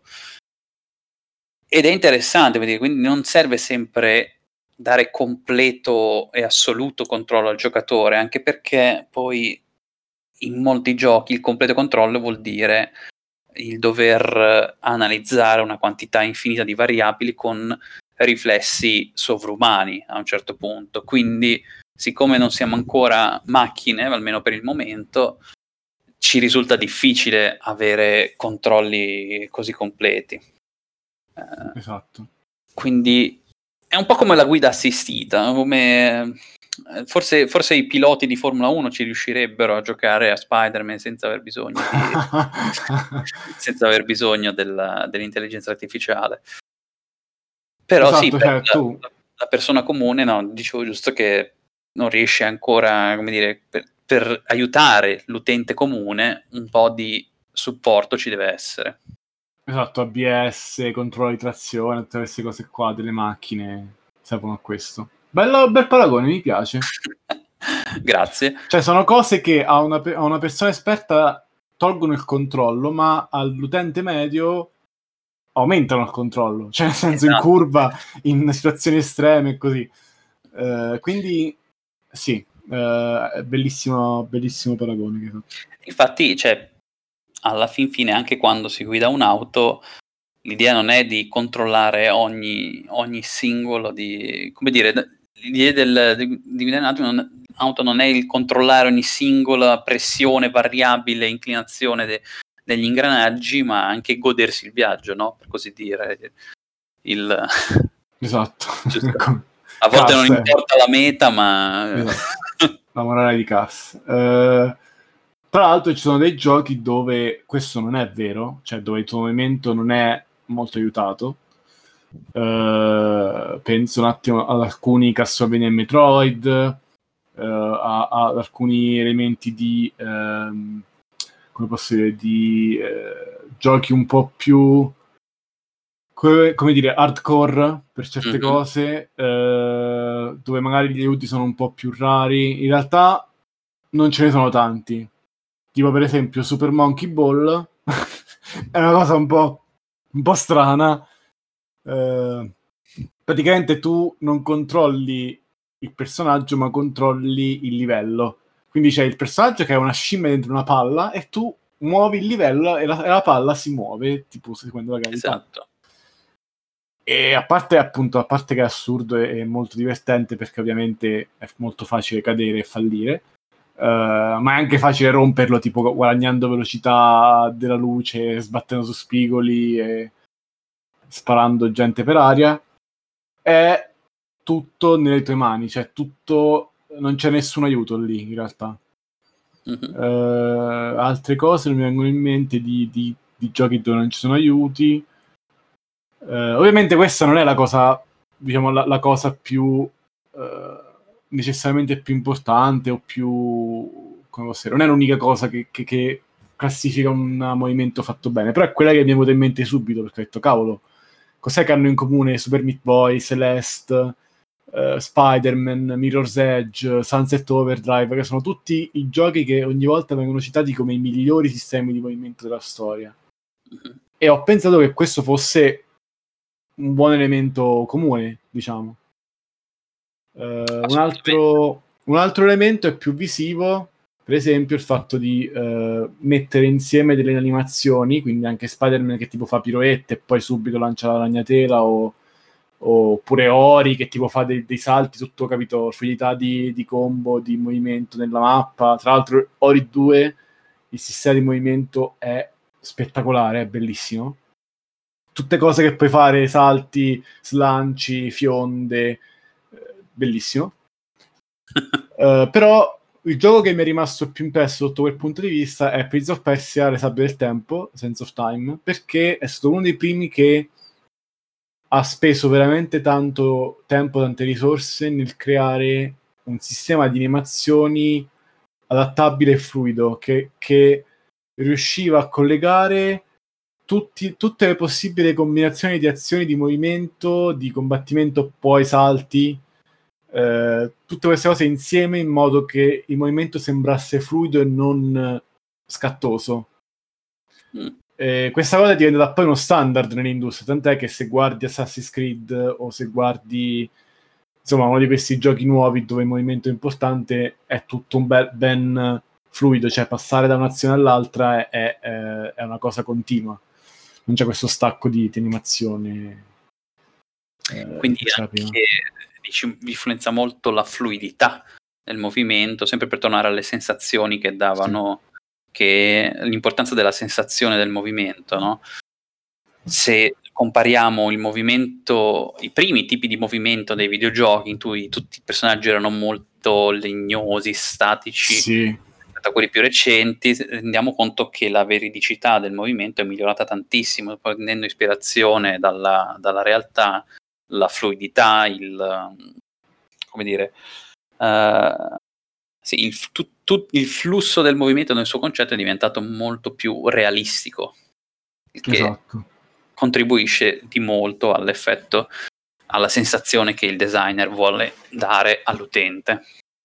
Ed è interessante, quindi non serve sempre dare completo e assoluto controllo al giocatore, anche perché poi in molti giochi il completo controllo vuol dire il dover analizzare una quantità infinita di variabili con riflessi sovrumani a un certo punto. Quindi, siccome non siamo ancora macchine, almeno per il momento, ci risulta difficile avere controlli così completi. Esatto. Quindi è un po' come la guida assistita, come forse, forse i piloti di Formula uno ci riuscirebbero a giocare a Spider-Man senza aver bisogno di senza aver bisogno della, dell'intelligenza artificiale. Però esatto, sì, per cioè, la, tu... la persona comune, no, dicevo giusto che non riesce ancora, come dire, per, per aiutare l'utente comune un po' di supporto ci deve essere. Esatto, A B S, controllo di trazione, tutte queste cose qua delle macchine servono a questo. Bello, bel paragone, mi piace. Grazie. Cioè, sono cose che a una, a una persona esperta tolgono il controllo, ma all'utente medio aumentano il controllo. Cioè, nel senso, esatto, in curva, in situazioni estreme e così. Uh, quindi, sì, uh, bellissimo, bellissimo paragone che ho fatto. Infatti, cioè, alla fin fine, anche quando si guida un'auto, l'idea non è di controllare ogni, ogni singolo di, come dire, l'idea del, di, di guidare un'auto non, auto non è il controllare ogni singola pressione, variabile, inclinazione de, degli ingranaggi, ma anche godersi il viaggio, no? Per così dire. Il, esatto. A volte Cass, non importa la meta, ma... Esatto. La morale di Cass. Uh, tra l'altro ci sono dei giochi dove questo non è vero, cioè dove il tuo movimento non è molto aiutato. Uh, penso un attimo ad alcuni Castlevania e Metroid, uh, a, ad alcuni elementi di um, come posso dire, di eh, giochi un po' più, come, come dire, hardcore per certe Mhm. cose, eh, dove magari gli aiuti sono un po' più rari. In realtà non ce ne sono tanti. Tipo per esempio Super Monkey Ball è una cosa un po', un po' strana. Eh, praticamente tu non controlli il personaggio, ma controlli il livello. Quindi c'è il personaggio che è una scimmia dentro una palla e tu muovi il livello e la, e la palla si muove, tipo seguendo la gravità. Esatto. E a parte appunto, a parte che è assurdo e, e molto divertente, perché ovviamente è molto facile cadere e fallire, uh, ma è anche facile romperlo, tipo guadagnando velocità della luce, sbattendo su spigoli e sparando gente per aria. È tutto nelle tue mani, cioè tutto, non c'è nessun aiuto lì in realtà. Mhm. Uh, altre cose non mi vengono in mente di, di, di giochi dove non ci sono aiuti. Uh, ovviamente questa non è la cosa, diciamo, la, la cosa più uh, necessariamente più importante o più, come posso dire, non è l'unica cosa che, che, che classifica un movimento fatto bene, però è quella che mi è venuta in mente subito, perché ho detto, cavolo, cos'è che hanno in comune Super Meat Boy, Celeste, uh, Spider-Man, Mirror's Edge, Sunset Overdrive, che sono tutti i giochi che ogni volta vengono citati come i migliori sistemi di movimento della storia. Mhm. E ho pensato che questo fosse un buon elemento comune, diciamo. Uh, un, altro, un altro elemento è più visivo, per esempio il fatto di uh, mettere insieme delle animazioni, quindi anche Spider-Man che tipo fa piroette e poi subito lancia la ragnatela, o, oppure Ori che tipo fa dei, dei salti, tutto, capito, fluidità di, di combo, di movimento nella mappa. Tra l'altro Ori due, il sistema di movimento è spettacolare, è bellissimo. Tutte cose che puoi fare, salti, slanci, fionde, eh, bellissimo. uh, però il gioco che mi è rimasto più impresso sotto quel punto di vista è Prince of Persia: Le sabbie del tempo, Sands of Time, perché è stato uno dei primi che ha speso veramente tanto tempo, tante risorse nel creare un sistema di animazioni adattabile e fluido, che, che riusciva a collegare tutti, tutte le possibili combinazioni di azioni, di movimento, di combattimento, poi salti, eh, tutte queste cose insieme in modo che il movimento sembrasse fluido e non scattoso. Mm. Eh, questa cosa è diventata poi uno standard nell'industria, tant'è che se guardi Assassin's Creed o se guardi, insomma, uno di questi giochi nuovi dove il movimento è importante, è tutto un bel, ben fluido, cioè passare da un'azione all'altra è, è, è una cosa continua, non c'è questo stacco di, di animazione. Eh, Quindi anche, dici, influenza molto la fluidità del movimento, sempre per tornare alle sensazioni che davano, sì, che l'importanza della sensazione del movimento, no? Se compariamo il movimento, i primi tipi di movimento dei videogiochi in cui tutti i personaggi erano molto legnosi, statici, sì, a quelli più recenti, rendiamo conto che la veridicità del movimento è migliorata tantissimo, prendendo ispirazione dalla, dalla realtà, la fluidità, il, come dire, uh, sì, il, tu, tu, il flusso del movimento nel suo concetto è diventato molto più realistico, il che esatto, contribuisce di molto all'effetto, alla sensazione che il designer vuole dare all'utente.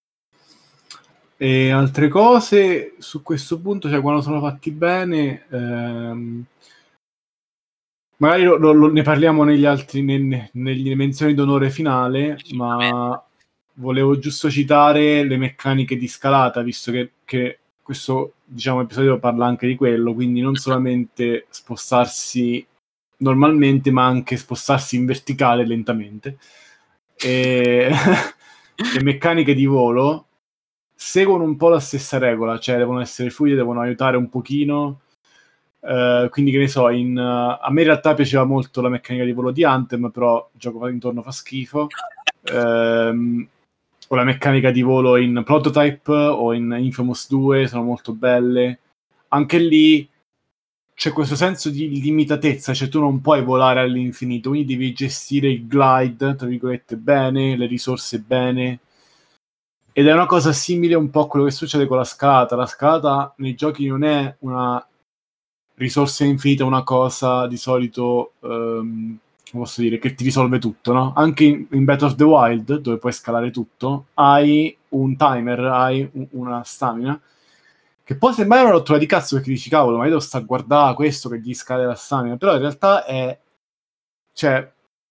E altre cose su questo punto, cioè quando sono fatti bene, ehm, magari lo, lo, ne parliamo negli altri, ne, nelle menzioni d'onore finale, ma volevo giusto citare le meccaniche di scalata, visto che, che questo, diciamo, episodio parla anche di quello, quindi non solamente spostarsi normalmente, ma anche spostarsi in verticale lentamente. E le meccaniche di volo seguono un po' la stessa regola, cioè devono essere fluide, devono aiutare un pochino. Uh, quindi che ne so, in, uh, a me in realtà piaceva molto la meccanica di volo di Anthem, però il gioco intorno fa schifo. Um, o la meccanica di volo in Prototype o in Infamous due sono molto belle. Anche lì c'è questo senso di limitatezza, cioè tu non puoi volare all'infinito, quindi devi gestire il glide, tra virgolette, bene, le risorse bene. ed è una cosa simile un po' a quello che succede con la scalata. La scalata nei giochi non è una risorsa infinita, una cosa di solito, um, come posso dire, che ti risolve tutto, no? Anche in, in Breath of the Wild, dove puoi scalare tutto, hai un timer, hai un, una stamina, che può sembrare una rottura di cazzo, perché dici, cavolo, ma io devo stare a guardare questo che gli scala la stamina, però in realtà è, cioè,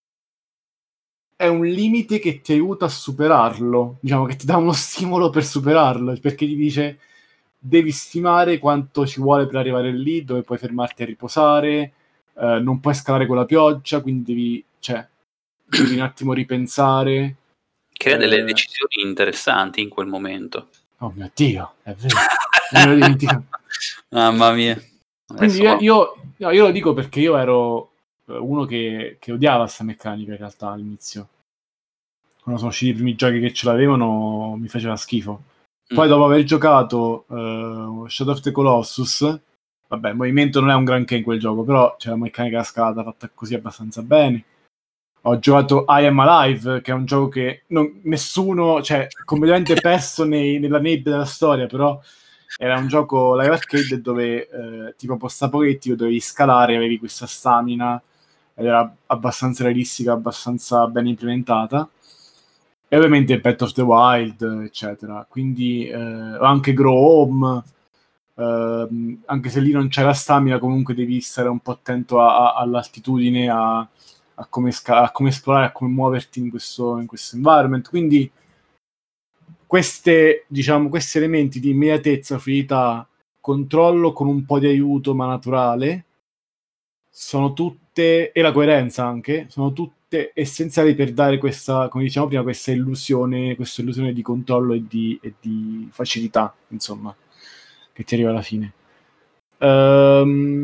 è un limite che ti aiuta a superarlo, diciamo, che ti dà uno stimolo per superarlo, perché ti dice devi stimare quanto ci vuole per arrivare lì, dove puoi fermarti a riposare, eh, non puoi scalare con la pioggia, quindi devi, cioè, devi un attimo ripensare. Crea delle Eh... decisioni interessanti in quel momento. Oh mio Dio, è vero. Me lo dimentico. Mamma mia. Quindi Adesso io, io, io lo dico perché io ero uno che, che odiava questa meccanica in realtà all'inizio. Quando sono usciti i primi giochi che ce l'avevano mi faceva schifo. Poi mm. dopo aver giocato uh, Shadow of the Colossus, vabbè, il movimento non è un granché in quel gioco, però c'è la meccanica a scalata fatta così abbastanza bene. Ho giocato I Am Alive, che è un gioco che non, nessuno, cioè, completamente perso nei, nella nebbia della storia, però era un gioco live arcade dove eh, tipo post-apocalittico dovevi scalare, avevi questa stamina, ed era abbastanza realistica, abbastanza ben implementata. E ovviamente Breath of the Wild, eccetera. Quindi eh, anche Grow Home, eh, anche se lì non c'è la stamina, comunque devi stare un po' attento a, a, all'altitudine, a, a, come sca- a come esplorare, a come muoverti in questo, in questo environment. Quindi queste, diciamo, questi elementi di immediatezza, fluidità, controllo con un po' di aiuto ma naturale, sono tutte, e la coerenza anche, sono tutte essenziali per dare questa, come diciamo prima, questa illusione, questa illusione di controllo e di, e di facilità, insomma, che ti arriva alla fine. Um,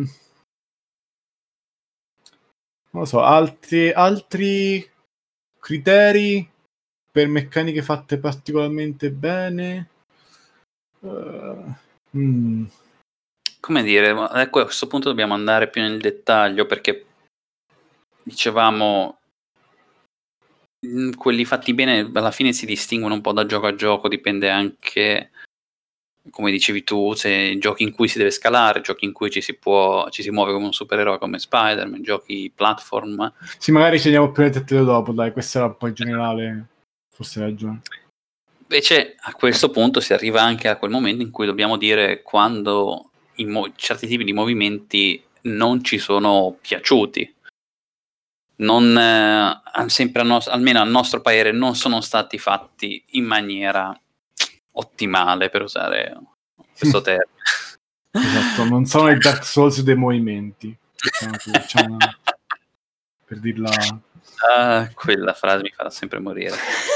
non lo so, altri, altri criteri per meccaniche fatte particolarmente bene? Uh, mm. Come dire, ecco, a questo punto dobbiamo andare più nel dettaglio, perché dicevamo quelli fatti bene alla fine si distinguono un po' da gioco a gioco, dipende anche, come dicevi tu, se giochi in cui si deve scalare, giochi in cui ci si può ci si muove come un supereroe come Spider-Man, giochi platform. Sì, magari ci andiamo più nel dettaglio dopo, dai, questo era un po' in generale, forse hai ragione. Invece a questo punto si arriva anche a quel momento in cui dobbiamo dire quando i mo- certi tipi di movimenti non ci sono piaciuti, non eh, sempre a nos- almeno a nostro parere non sono stati fatti in maniera ottimale, per usare questo termine. Esatto, non sono i Dark Souls dei movimenti, diciamo così, diciamo, per dirla. Ah, quella frase mi farà sempre morire.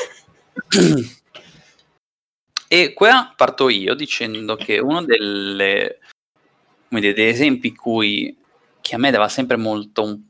E qua parto io dicendo che uno delle, come dire, degli esempi cui che a me dava sempre molto un...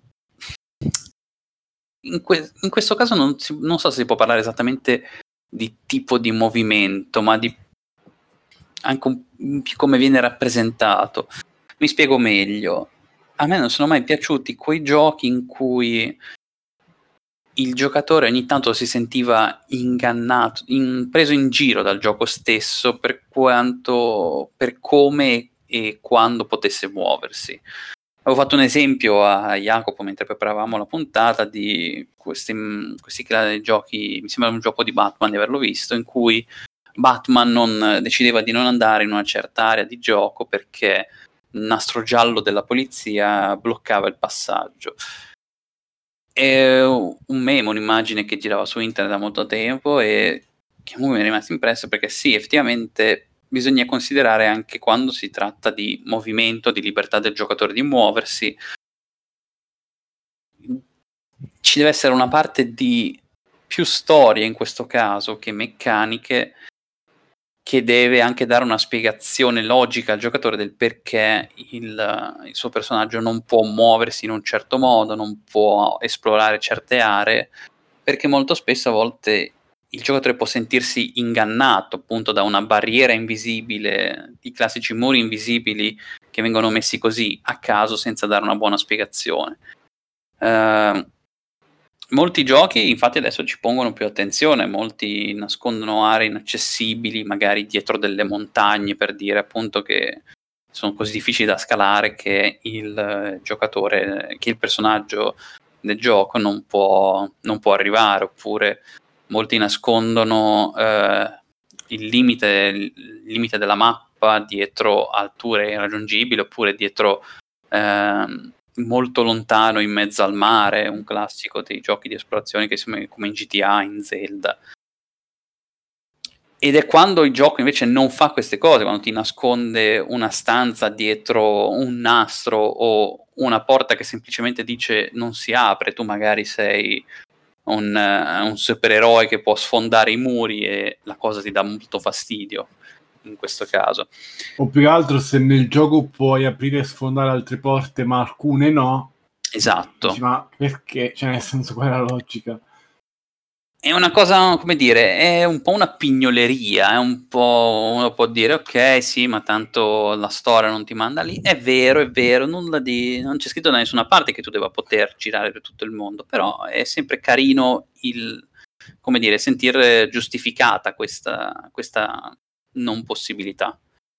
in, que- in questo caso non, si, non so se si può parlare esattamente di tipo di movimento, ma di anche un, più come viene rappresentato. Mi spiego meglio. A me non sono mai piaciuti quei giochi in cui il giocatore ogni tanto si sentiva ingannato, in, preso in giro dal gioco stesso per quanto, per come e quando potesse muoversi. Avevo fatto un esempio a Jacopo mentre preparavamo la puntata di questi, questi giochi, mi sembra un gioco di Batman di averlo visto, in cui Batman non, decideva di non andare in una certa area di gioco perché il nastro giallo della polizia bloccava il passaggio. È un meme, un'immagine che girava su internet da molto tempo e che a me mi è rimasto impresso perché sì, effettivamente bisogna considerare anche quando si tratta di movimento, di libertà del giocatore di muoversi, ci deve essere una parte di più storia in questo caso che meccaniche, che deve anche dare una spiegazione logica al giocatore del perché il, il suo personaggio non può muoversi in un certo modo, non può esplorare certe aree, perché molto spesso a volte il giocatore può sentirsi ingannato appunto da una barriera invisibile, i classici muri invisibili che vengono messi così a caso senza dare una buona spiegazione. Uh, Molti giochi infatti adesso ci pongono più attenzione, molti nascondono aree inaccessibili, magari dietro delle montagne, per dire appunto che sono così difficili da scalare che il giocatore, che il personaggio del gioco non può, non può arrivare, oppure molti nascondono eh, il limite, il limite della mappa dietro alture irraggiungibili, oppure dietro ehm, molto lontano in mezzo al mare, un classico dei giochi di esplorazione che sono come in G T A, in Zelda. Ed è quando il gioco invece non fa queste cose, quando ti nasconde una stanza dietro un nastro o una porta che semplicemente dice non si apre, tu magari sei un, uh, un supereroe che può sfondare i muri e la cosa ti dà molto fastidio in questo caso. O più che altro se nel gioco puoi aprire e sfondare altre porte ma alcune no. Esatto. Dici, ma perché? Cioè nel senso, qual è la logica? È una cosa, come dire, è un po' una pignoleria, è un po', uno può dire ok sì, ma tanto la storia non ti manda lì, è vero, è vero, nulla di, non c'è scritto da nessuna parte che tu debba poter girare per tutto il mondo, però è sempre carino il, come dire, sentir giustificata questa, questa non possibilità.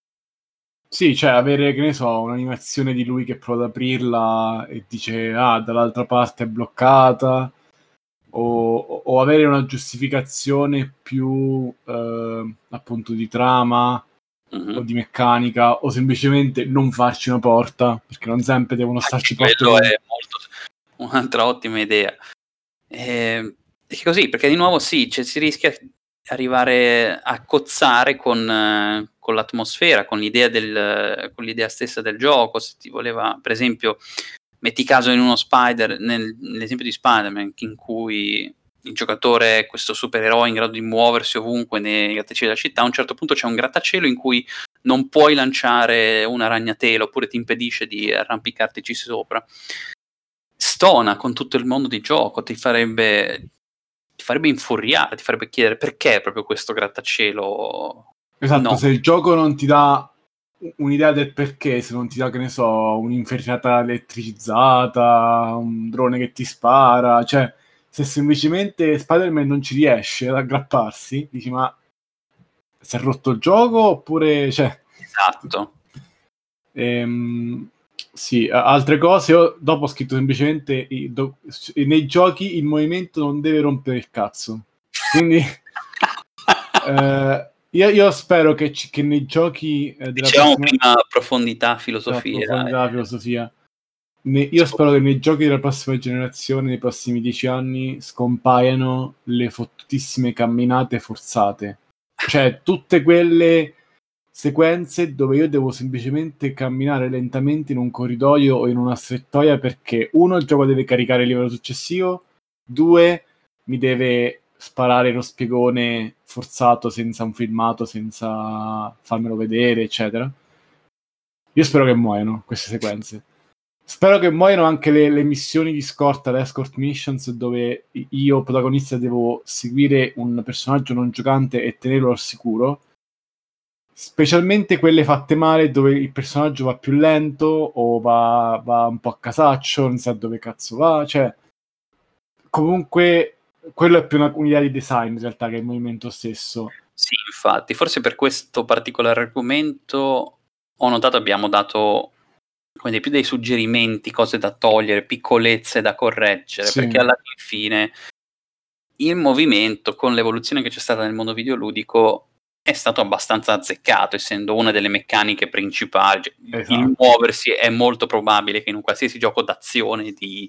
Sì, cioè avere, che ne so, un'animazione di lui che prova ad aprirla e dice ah, dall'altra parte è bloccata, o, o avere una giustificazione più eh, appunto di trama mm-hmm. o di meccanica, o semplicemente non farci una porta, perché non sempre devono Anche starci porte. Quello è molto, un'altra ottima idea. E, e così, perché di nuovo sì, cioè, si rischia di arrivare a cozzare con, eh, con l'atmosfera, con l'idea, del, con l'idea stessa del gioco. Se ti voleva, per esempio, metti caso in uno Spider, nel, nell'esempio di Spider-Man, in cui il giocatore è questo supereroe in grado di muoversi ovunque nei grattacieli della città, a un certo punto c'è un grattacielo in cui non puoi lanciare una ragnatela oppure ti impedisce di arrampicartici sopra. Stona con tutto il mondo di gioco, ti farebbe ti farebbe infuriare, ti farebbe chiedere perché proprio questo grattacielo. Esatto, no. Se il gioco non ti dà un'idea del perché, se non ti dà, che ne so, un'inferriata elettricizzata, un drone che ti spara, cioè se semplicemente Spider-Man non ci riesce ad aggrapparsi, dici ma si è rotto il gioco oppure, cioè... Esatto. Ehm, sì, altre cose, io dopo ho scritto semplicemente do, nei giochi il movimento non deve rompere il cazzo, quindi eh, io, io spero che, ci, che nei giochi eh, della diciamo prossima... prima profondità, filosofia, esatto, profondità, eh. filosofia. Ne, io spero che nei giochi della prossima generazione, nei prossimi dieci anni, scompaiano le fottutissime camminate forzate, cioè tutte quelle sequenze dove io devo semplicemente camminare lentamente in un corridoio o in una strettoia perché uno, il gioco deve caricare il livello successivo, due, mi deve sparare lo spiegone forzato senza un filmato, senza farmelo vedere, eccetera. Io spero che muoiano queste sequenze. Spero che muoiano anche le, le missioni di scorta, le escort missions, dove io, protagonista, devo seguire un personaggio non giocante e tenerlo al sicuro. Specialmente quelle fatte male dove il personaggio va più lento o va, va un po' a casaccio, non sa dove cazzo va, cioè comunque quello è più una, un'idea di design in realtà che il movimento stesso. Sì, infatti, forse per questo particolare argomento ho notato abbiamo dato come più dei suggerimenti, cose da togliere, piccolezze da correggere, Sì. Perché alla fine il movimento con l'evoluzione che c'è stata nel mondo videoludico è stato abbastanza azzeccato, essendo una delle meccaniche principali. Esatto. Il muoversi è molto probabile che in un qualsiasi gioco d'azione, di,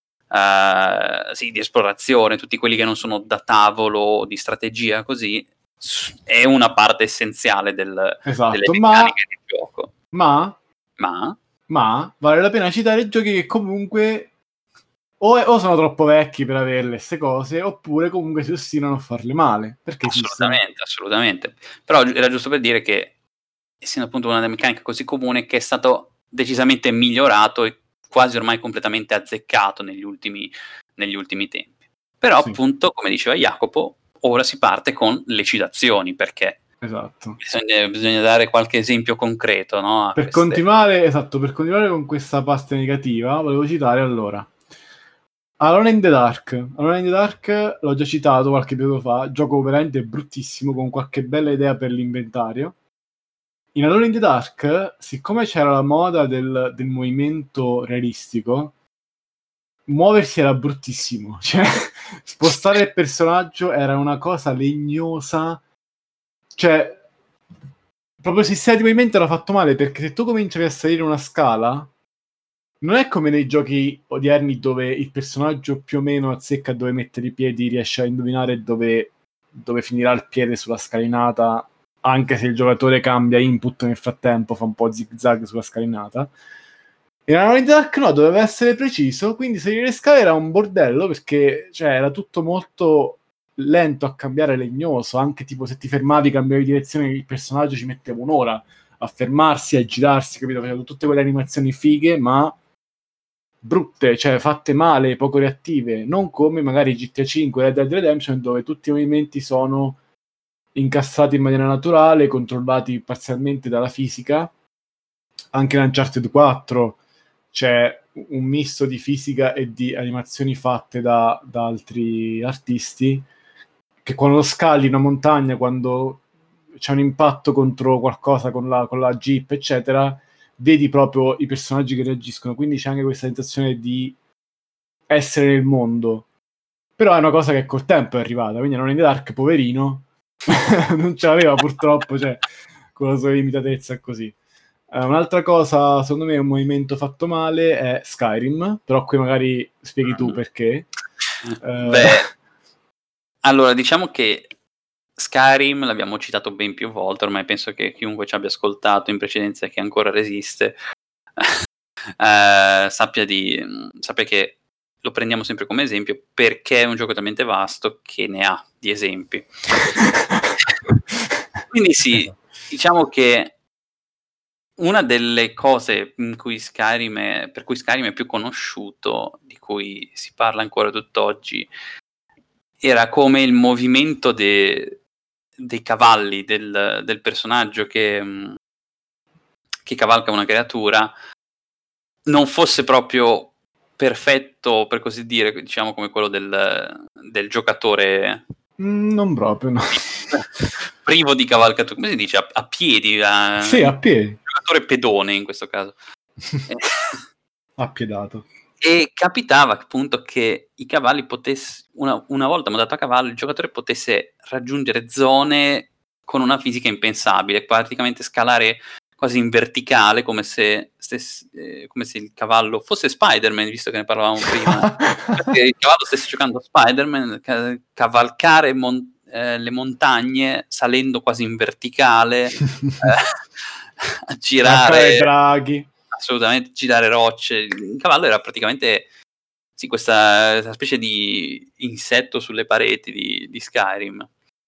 uh, sì, di esplorazione, tutti quelli che non sono da tavolo, di strategia, così, è una parte essenziale del, esatto, delle meccaniche ma, di gioco. Ma, ma, ma vale la pena citare giochi che comunque o, è, o sono troppo vecchi per averle queste cose, oppure comunque si ostinano a farle male. Perché assolutamente, esistono. assolutamente. Però era giusto per dire che, essendo appunto una meccanica così comune, che è stato decisamente migliorato e quasi ormai completamente azzeccato negli ultimi, negli ultimi tempi. Però sì. Appunto, come diceva Jacopo, ora si parte con le citazioni, perché esatto. bisogna, bisogna dare qualche esempio concreto, no? Per continuare, esatto, per continuare con questa pasta negativa, volevo citare allora Alone in the Dark. Alone in the Dark l'ho già citato qualche periodo fa, gioco veramente bruttissimo con qualche bella idea per l'inventario. In Alone in the Dark, siccome c'era la moda del, del movimento realistico, muoversi era bruttissimo, cioè spostare il personaggio era una cosa legnosa, cioè proprio il sistema di movimento era fatto male, perché se tu cominciavi a salire una scala non è come nei giochi odierni dove il personaggio più o meno azzecca dove mettere i piedi, riesce a indovinare dove, dove finirà il piede sulla scalinata, anche se il giocatore cambia input nel frattempo, fa un po' zig-zag sulla scalinata. E Alone in the Dark no, doveva essere preciso, quindi salire le scale era un bordello, perché cioè, era tutto molto lento a cambiare, legnoso, anche tipo se ti fermavi, cambiavi direzione, il personaggio ci metteva un'ora a fermarsi, a girarsi, capito? Facevano tutte quelle animazioni fighe, ma brutte, cioè fatte male, poco reattive, non come magari G T A cinque e Red Dead Redemption, dove tutti i movimenti sono incassati in maniera naturale, controllati parzialmente dalla fisica. Anche in Uncharted quattro c'è un misto di fisica e di animazioni fatte da, da altri artisti, che quando scali una montagna, quando c'è un impatto contro qualcosa con la, con la jeep, eccetera, vedi proprio i personaggi che reagiscono, quindi c'è anche questa sensazione di essere nel mondo. Però è una cosa che col tempo è arrivata, quindi Alone in the Dark, poverino, non ce l'aveva purtroppo, cioè, con la sua limitatezza così. Uh, un'altra cosa, secondo me, è un movimento fatto male è Skyrim, però qui magari spieghi tu perché. Uh... Beh, allora, diciamo che Skyrim l'abbiamo citato ben più volte, ormai penso che chiunque ci abbia ascoltato in precedenza e che ancora resiste eh, sappia, di, sappia che lo prendiamo sempre come esempio, perché è un gioco talmente vasto che ne ha di esempi. Quindi sì, diciamo che una delle cose in cui Skyrim è, per cui Skyrim è più conosciuto, di cui si parla ancora tutt'oggi, era come il movimento de, dei cavalli del, del personaggio che, che cavalca una creatura non fosse proprio perfetto, per così dire, diciamo come quello del, del giocatore mm, non proprio, no. privo di cavalcatura, come si dice? A, a piedi, a, sì, a piedi, giocatore pedone in questo caso. Appiedato. E capitava appunto che i cavalli potessero, una, una volta montato a cavallo, il giocatore potesse raggiungere zone con una fisica impensabile, praticamente scalare quasi in verticale, come se, stesse, eh, come se il cavallo fosse Spider-Man, visto che ne parlavamo prima, perché il cavallo stesse giocando a Spider-Man, ca- cavalcare mon- eh, le montagne salendo quasi in verticale, eh, a girare draghi. Assolutamente, girare rocce. Il cavallo era praticamente sì, questa, questa specie di insetto sulle pareti di, di Skyrim.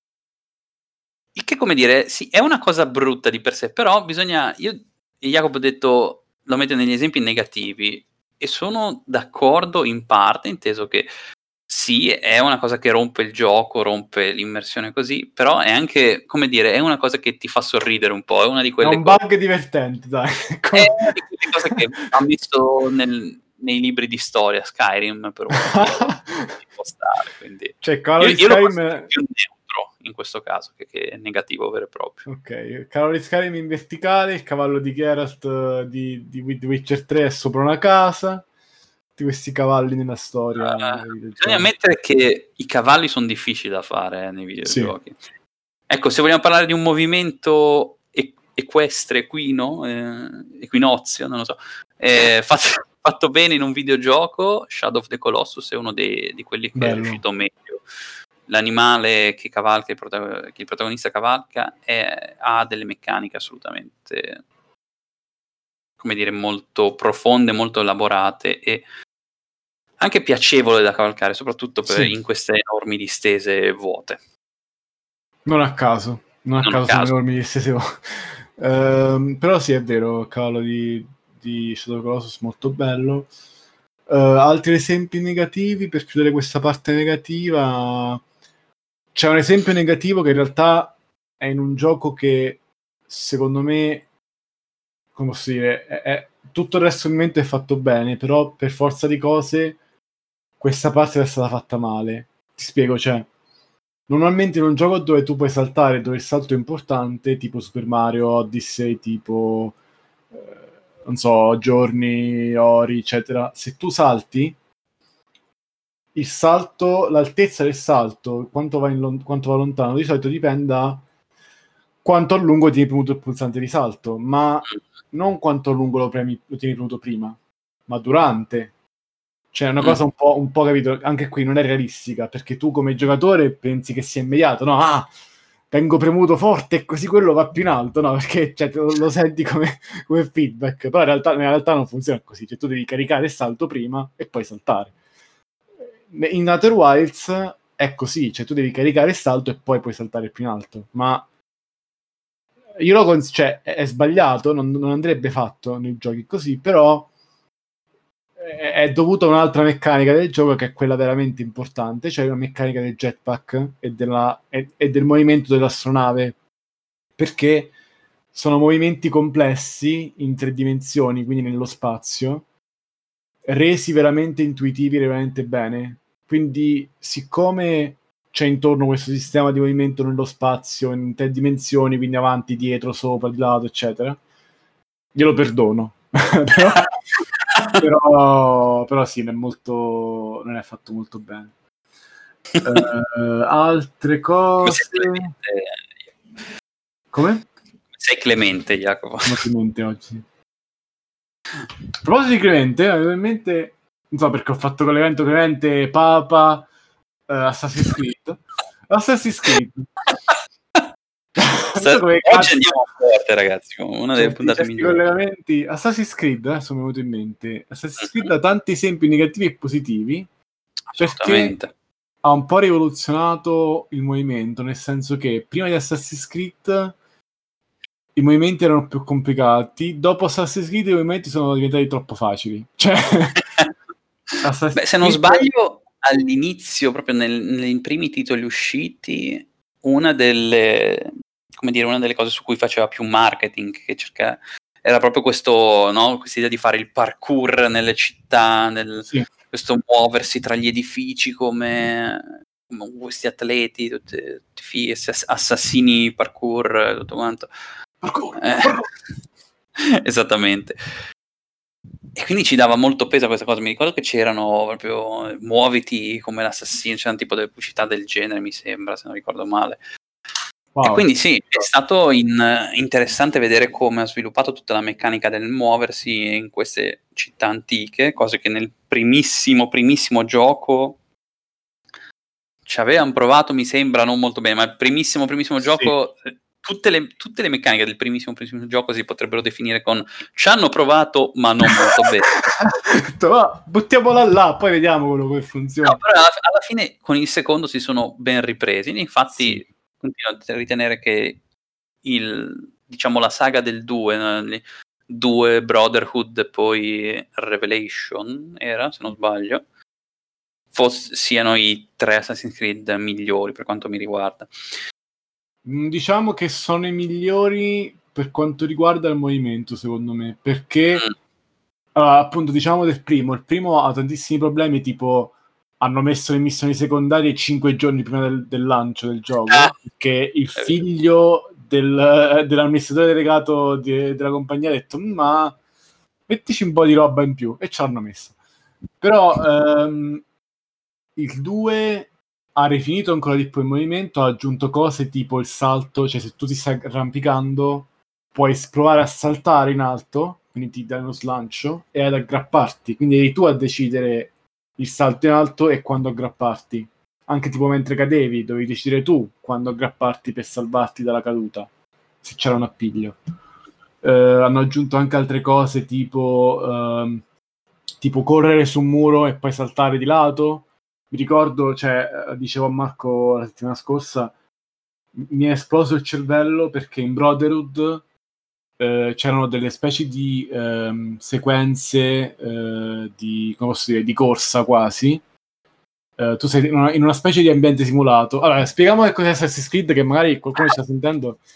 Il che, come dire, sì, è una cosa brutta di per sé, però bisogna... Io e Jacopo ho detto, lo metto negli esempi negativi, e sono d'accordo in parte, inteso che sì, è una cosa che rompe il gioco, rompe l'immersione così, però è anche, come dire, è una cosa che ti fa sorridere un po', è una di quelle è un cose... bug divertente, dai. È una di quelle cose che ha visto nel, nei libri di storia Skyrim per un motivo, ci può stare, quindi cioè, io, di io lo Skyrim... considero più neutro in questo caso che, che è negativo vero e proprio. Ok, il cavallo di Skyrim in verticale, il cavallo di Geralt di, di The Witcher tre è sopra una casa, tutti questi cavalli nella storia. Uh, bisogna ammettere che i cavalli sono difficili da fare eh, nei videogiochi. Sì. Ecco, se vogliamo parlare di un movimento e- equestre, equino, eh, equinozio, non lo so, eh, fatto, fatto bene in un videogioco, Shadow of the Colossus è uno dei, di quelli che Bello. È riuscito meglio. L'animale che cavalca, il protagonista, che il protagonista cavalca, è, ha delle meccaniche assolutamente, come dire, molto profonde, molto elaborate e anche piacevole da cavalcare, soprattutto per, sì. in queste enormi distese vuote. Non a caso, non a non caso, caso sono enormi distese vuote. uh, però sì, è vero, il cavallo di, di Shadow of the Colossus molto bello. Uh, altri esempi negativi, per chiudere questa parte negativa, c'è un esempio negativo che in realtà è in un gioco che secondo me, come posso dire, è, è, tutto il resto del momento è fatto bene, però per forza di cose questa parte è stata fatta male. Ti spiego, cioè, normalmente in un gioco dove tu puoi saltare, dove il salto è importante, tipo Super Mario Odyssey, tipo, eh, non so, Giorni, Ori, eccetera, se tu salti, il salto, l'altezza del salto, quanto va, in lon- quanto va lontano, di solito dipende da quanto a lungo tieni premuto il pulsante di salto, ma non quanto a lungo lo, premi, lo tieni premuto prima, ma durante. Cioè, è una cosa un po', un po', capito, anche qui non è realistica, perché tu come giocatore pensi che sia immediato, no? Ah, tengo premuto forte e così quello va più in alto, no? Perché cioè, lo, lo senti come, come feedback, però in realtà, in realtà non funziona così, cioè tu devi caricare il salto prima e poi saltare. In Outer Wilds è così, cioè tu devi caricare il salto e poi puoi saltare più in alto, ma io lo cons- cioè, è, è sbagliato, non, non andrebbe fatto nei giochi così, però è, è dovuto a un'altra meccanica del gioco che è quella veramente importante, cioè la meccanica del jetpack e, della, e, e del movimento dell'astronave, perché sono movimenti complessi in tre dimensioni, quindi nello spazio, resi veramente intuitivi, veramente bene. Quindi, siccome c'è intorno questo sistema di movimento nello spazio, in tre dimensioni, quindi avanti, dietro, sopra, di lato, eccetera, glielo perdono. però, però, però sì, non è, molto, non è fatto molto bene. Uh, altre cose... Come? Sei clemente, Jacopo. Sono clemente oggi. A proposito di Clemente, avevo in mente, non so perché ho fatto collegamento Clemente, Papa, uh, Assassin's Creed. Assassin's Creed. So come oggi andiamo forte, ragazzi, una delle cioè, puntate migliori. Collegamenti. Assassin's Creed, adesso mi è venuto in mente. Assassin's Creed ha tanti esempi negativi e positivi, perché ha un po' rivoluzionato il movimento, nel senso che prima di Assassin's Creed i movimenti erano più complicati, dopo Assassin's Creed i movimenti sono diventati troppo facili. Cioè, beh, se non sbaglio, all'inizio, proprio nel, nei primi titoli usciti, una delle, come dire, una delle cose su cui faceva più marketing, che cerca, era proprio questo, no, questa idea di fare il parkour nelle città, nel, sì. questo muoversi tra gli edifici come, come questi atleti, tutti, tutti assassini parkour, tutto quanto. Parkour, eh, parkour. Esattamente. E quindi ci dava molto peso a questa cosa. Mi ricordo che c'erano proprio muoviti come l'assassino, c'erano tipo delle pubblicità del genere, mi sembra, se non ricordo male. Wow. E quindi sì, è stato in, interessante vedere come ha sviluppato tutta la meccanica del muoversi in queste città antiche, cose che nel primissimo, primissimo gioco ci avevano provato, mi sembra, non molto bene, ma il primissimo, primissimo sì. gioco... Tutte le, tutte le meccaniche del primissimo, primissimo gioco si potrebbero definire con ci hanno provato ma non molto bene. Buttiamola là, poi vediamo quello che funziona. No, però alla, alla fine con il secondo si sono ben ripresi. Infatti sì. Continuo a ritenere che il, diciamo, la saga del due, due Brotherhood e poi Revelation era, se non sbaglio, fosse, siano i tre Assassin's Creed migliori per quanto mi riguarda. Diciamo che sono i migliori per quanto riguarda il movimento, secondo me, perché mm. uh, appunto diciamo del primo, il primo ha tantissimi problemi, tipo hanno messo le missioni secondarie cinque giorni prima del, del lancio del gioco, ah. perché il figlio del, dell'amministratore delegato di, della compagnia ha detto ma mettici un po' di roba in più, e ce l'hanno messo. Però um, il due ha rifinito ancora di più il movimento, ha aggiunto cose tipo il salto, cioè se tu ti stai arrampicando puoi provare a saltare in alto, quindi ti dai uno slancio, e ad aggrapparti, quindi eri tu a decidere il salto in alto e quando aggrapparti. Anche tipo mentre cadevi, dovevi decidere tu quando aggrapparti per salvarti dalla caduta, se c'era un appiglio. Eh, hanno aggiunto anche altre cose tipo, ehm, tipo correre su un muro e poi saltare di lato. Mi ricordo, cioè, dicevo a Marco la settimana scorsa, mi è esploso il cervello perché in Brotherhood eh, c'erano delle specie di ehm, sequenze eh, di, come posso dire, di corsa quasi. Eh, tu sei in una, in una specie di ambiente simulato. Allora, spieghiamo che cos'è Assassin's Creed, che magari qualcuno ci sta sentendo.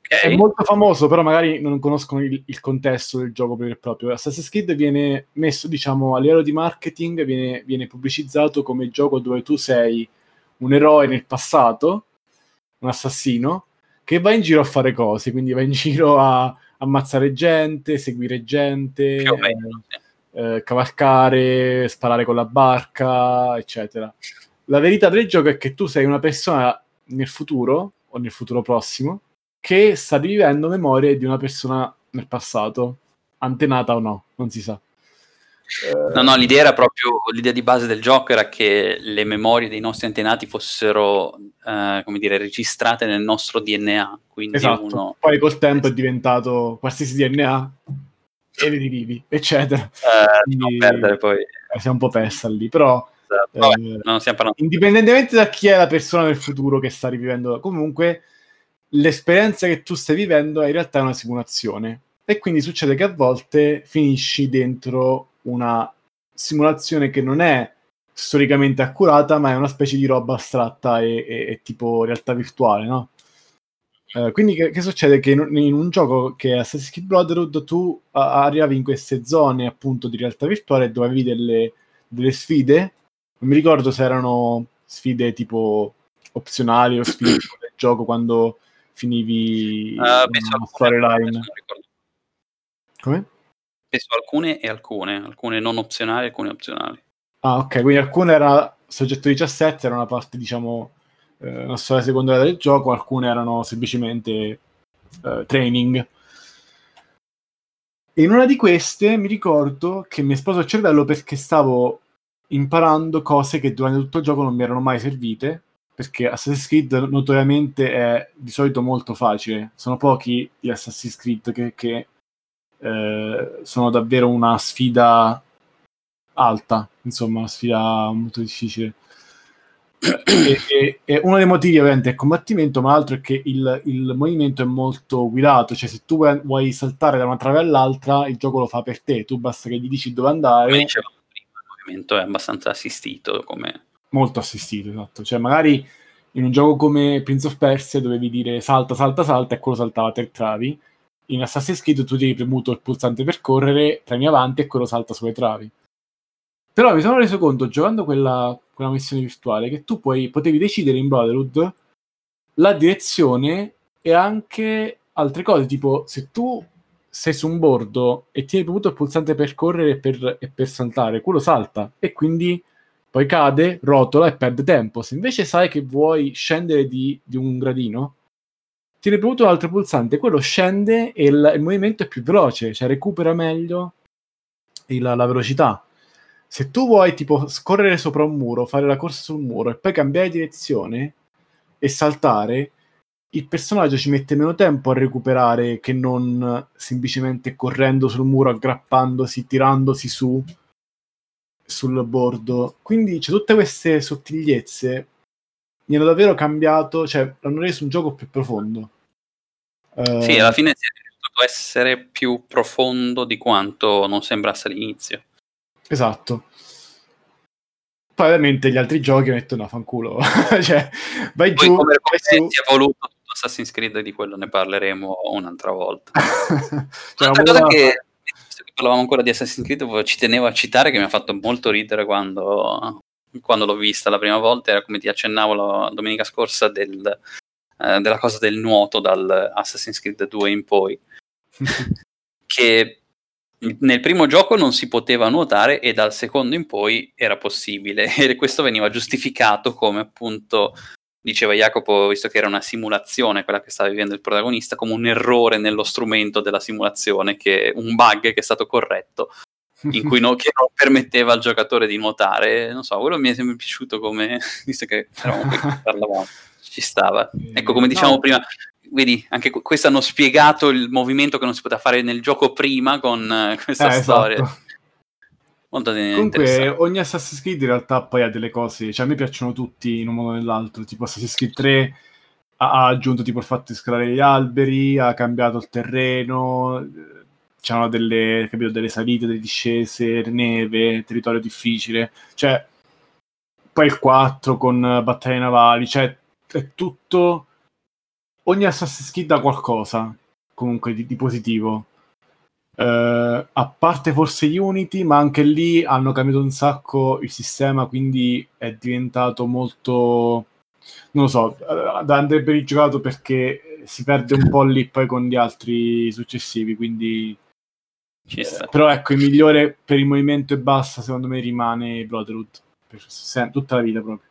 è molto famoso, però magari non conoscono il, il contesto del gioco vero e proprio. Assassin's Creed viene messo, diciamo, a livello di marketing, viene, viene pubblicizzato come il gioco dove tu sei un eroe nel passato, un assassino, che va in giro a fare cose, quindi va in giro a ammazzare gente, seguire gente, più o meno, eh, eh, cavalcare, sparare con la barca, eccetera. La verità del gioco è che tu sei una persona nel futuro, o nel futuro prossimo, che sta rivivendo memorie di una persona nel passato, antenata o no, non si sa. No, no, l'idea era proprio, l'idea di base del gioco era che le memorie dei nostri antenati fossero, eh, come dire, registrate nel nostro D N A, quindi Esatto. uno... Poi col tempo è diventato qualsiasi D N A e li rivivi, eccetera. Eh, Quindi, non perdere poi... eh, siamo un po' persa lì, però... Vabbè, eh, non stiamo parlando... indipendentemente da chi è la persona del futuro che sta rivivendo, comunque l'esperienza che tu stai vivendo è in realtà una simulazione. E quindi succede che a volte finisci dentro una simulazione che non è storicamente accurata, ma è una specie di roba astratta e, e, e tipo realtà virtuale, no? Uh, quindi che, che succede? Che in, in un gioco che è Assassin's Creed Brotherhood tu a, arrivavi in queste zone appunto di realtà virtuale dove avevi delle, delle sfide, non mi ricordo se erano sfide tipo opzionali o sfide del gioco quando finivi Uh, penso una alcune, storyline. non ricordo. Come? Penso alcune e alcune, alcune non opzionali, alcune opzionali. Ah, ok, quindi alcune era soggetto diciassette, era una parte, diciamo, eh, una storia secondaria del gioco, alcune erano semplicemente eh, training. E in una di queste mi ricordo che mi è esploso il cervello perché stavo imparando cose che durante tutto il gioco non mi erano mai servite, perché Assassin's Creed notoriamente è di solito molto facile. Sono pochi gli Assassin's Creed che, che eh, sono davvero una sfida alta, insomma, una sfida molto difficile. E, e, e uno dei motivi ovviamente è il combattimento, ma l'altro è che il, il movimento è molto guidato, cioè se tu vuoi, vuoi saltare da una trave all'altra il gioco lo fa per te, tu basta che gli dici dove andare. Come dicevamo prima, il movimento è abbastanza assistito, come... molto assistito, esatto, cioè magari in un gioco come Prince of Persia dovevi dire salta, salta, salta e quello saltava tre travi. In Assassin's Creed tu ti hai premuto il pulsante per correre, premi avanti e quello salta sulle travi. Però mi sono reso conto, giocando quella, quella missione virtuale, che tu puoi, potevi decidere in Brotherhood la direzione e anche altre cose, tipo se tu sei su un bordo e ti hai premuto il pulsante per correre e per, e per saltare, quello salta e quindi poi cade, rotola e perde tempo. Se invece sai che vuoi scendere di, di un gradino, ti hai premuto un altro pulsante, quello scende e il, il movimento è più veloce, cioè recupera meglio il, la velocità. Se tu vuoi tipo scorrere sopra un muro, fare la corsa sul muro e poi cambiare direzione e saltare, il personaggio ci mette meno tempo a recuperare che non semplicemente correndo sul muro, aggrappandosi, tirandosi su sul bordo. Quindi c'è tutte queste sottigliezze mi hanno davvero cambiato, cioè hanno reso un gioco più profondo. Uh, sì, alla fine si è risultato essere più profondo di quanto non sembrasse all'inizio. Esatto. Poi ovviamente gli altri giochi mettono a fanculo. Cioè, vai Poi giù, come, come vai su. si è evoluto tutto Assassin's Creed, di quello ne parleremo un'altra volta. Cioè, Un'altra cosa che, visto che parlavamo ancora di Assassin's Creed, ci tenevo a citare, che mi ha fatto molto ridere quando, quando l'ho vista la prima volta, era come ti accennavo la domenica scorsa del, eh, della cosa del nuoto dal Assassin's Creed due in poi. Che nel primo gioco non si poteva nuotare e dal secondo in poi era possibile, e questo veniva giustificato come, appunto, diceva Jacopo, visto che era una simulazione quella che stava vivendo il protagonista, come un errore nello strumento della simulazione, che un bug che è stato corretto, in cui no, che non permetteva al giocatore di nuotare. Non so, quello mi è sempre piaciuto, come, visto che eravamo qui che parlavamo, ci stava. Ecco, come diciamo no. prima, vedi, anche questo hanno spiegato il movimento che non si poteva fare nel gioco prima con uh, questa eh, storia. Esatto. Molto Comunque ogni Assassin's Creed in realtà poi ha delle cose, cioè a me piacciono tutti in un modo o nell'altro, tipo Assassin's Creed tre ha, ha aggiunto tipo il fatto di scalare gli alberi, ha cambiato il terreno, c'erano delle, capito, delle salite, delle discese, neve, territorio difficile, cioè poi il quattro con battaglie navali, cioè è tutto ogni Assassin's Creed ha qualcosa comunque di, di positivo. Uh, a parte forse Unity, ma anche lì hanno cambiato un sacco il sistema, quindi è diventato molto, non lo so, da andrebbe rigiocato perché si perde un po' lì poi con gli altri successivi, quindi Ci sta. Eh, però ecco, il migliore per il movimento e basta secondo me rimane Brotherhood per se- tutta la vita proprio.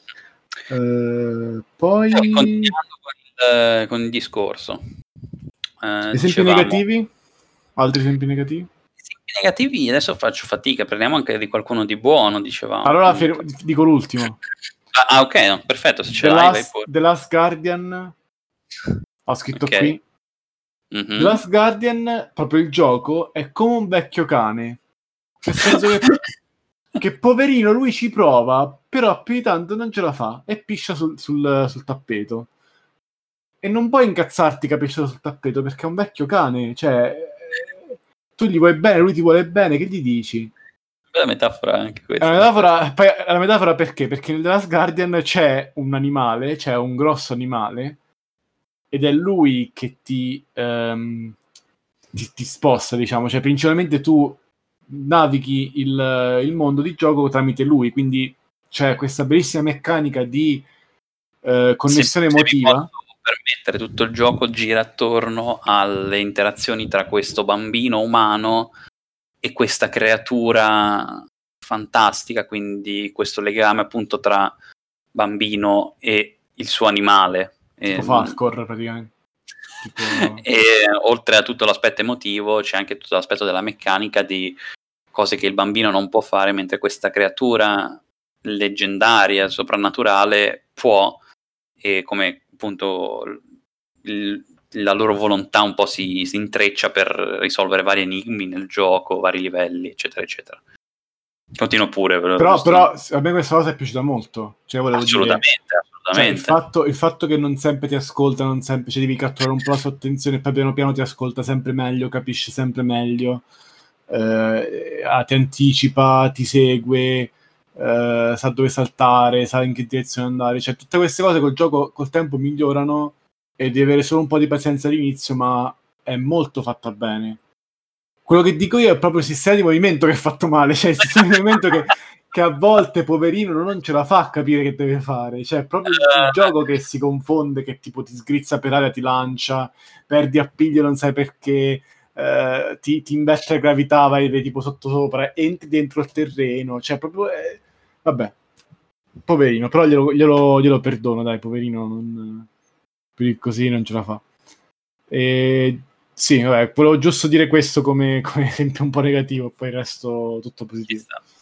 Uh, poi continuando con il, con il discorso, eh, esempi dicevamo, negativi? Altri esempi negativi? esempi negativi adesso faccio fatica, parliamo anche di qualcuno di buono, dicevamo. Allora fer- dico l'ultimo. Ah, ah, ok, no, perfetto, se ce The l'hai vai Last, pure. The Last Guardian, ho scritto Ok. qui. Mm-hmm. The Last Guardian, proprio il gioco, è come un vecchio cane. Nel senso che, che poverino lui ci prova, però più di tanto non ce la fa e piscia sul, sul, sul tappeto. E non puoi incazzarti che piscia sul tappeto perché è un vecchio cane. Cioè, tu gli vuoi bene, lui ti vuole bene, che gli dici? La metafora anche questa. La metafora, poi, la metafora perché? Perché nel The Last Guardian c'è un animale, c'è un grosso animale, ed è lui che ti, um, ti, ti sposta, diciamo. Cioè, principalmente tu navighi il, il mondo di gioco tramite lui, quindi c'è questa bellissima meccanica di uh, connessione se, emotiva. Se mi posso permettere, tutto il gioco gira attorno alle interazioni tra questo bambino umano e questa creatura fantastica, quindi questo legame appunto tra bambino e il suo animale. Tipo e, Farcore, praticamente. Tipo... e oltre a tutto l'aspetto emotivo c'è anche tutto l'aspetto della meccanica di cose che il bambino non può fare, mentre questa creatura leggendaria, soprannaturale può, e come appunto il, la loro volontà un po' si, si intreccia per risolvere vari enigmi nel gioco, vari livelli, eccetera, eccetera. Continuo pure. Però, però, però a me questa cosa è piaciuta molto. Cioè, volevo assolutamente, dire... assolutamente. Cioè, il fatto, il fatto che non sempre ti ascolta, non sempre, cioè, devi catturare un po' la sua attenzione e poi piano piano ti ascolta sempre meglio, capisce sempre meglio, eh, ti anticipa, ti segue, eh, sa dove saltare, sa in che direzione andare. Cioè, tutte queste cose col gioco col tempo migliorano e devi avere solo un po' di pazienza all'inizio, ma è molto fatta bene. Quello che dico io è proprio il sistema di movimento che è fatto male, cioè il sistema di movimento che, che a volte, poverino, non ce la fa a capire che deve fare. Cioè, è proprio il, il gioco che si confonde, che tipo ti sgrizza per aria, ti lancia, perdi appiglio non sai perché, eh, ti, ti investe la gravità, vai, vai tipo sotto sopra, entri dentro il terreno, cioè proprio... Eh, vabbè, poverino, però glielo, glielo, glielo perdono, dai, poverino, non, così non ce la fa. E... Sì, vabbè, volevo giusto dire questo come, come esempio un po' negativo, poi il resto tutto positivo.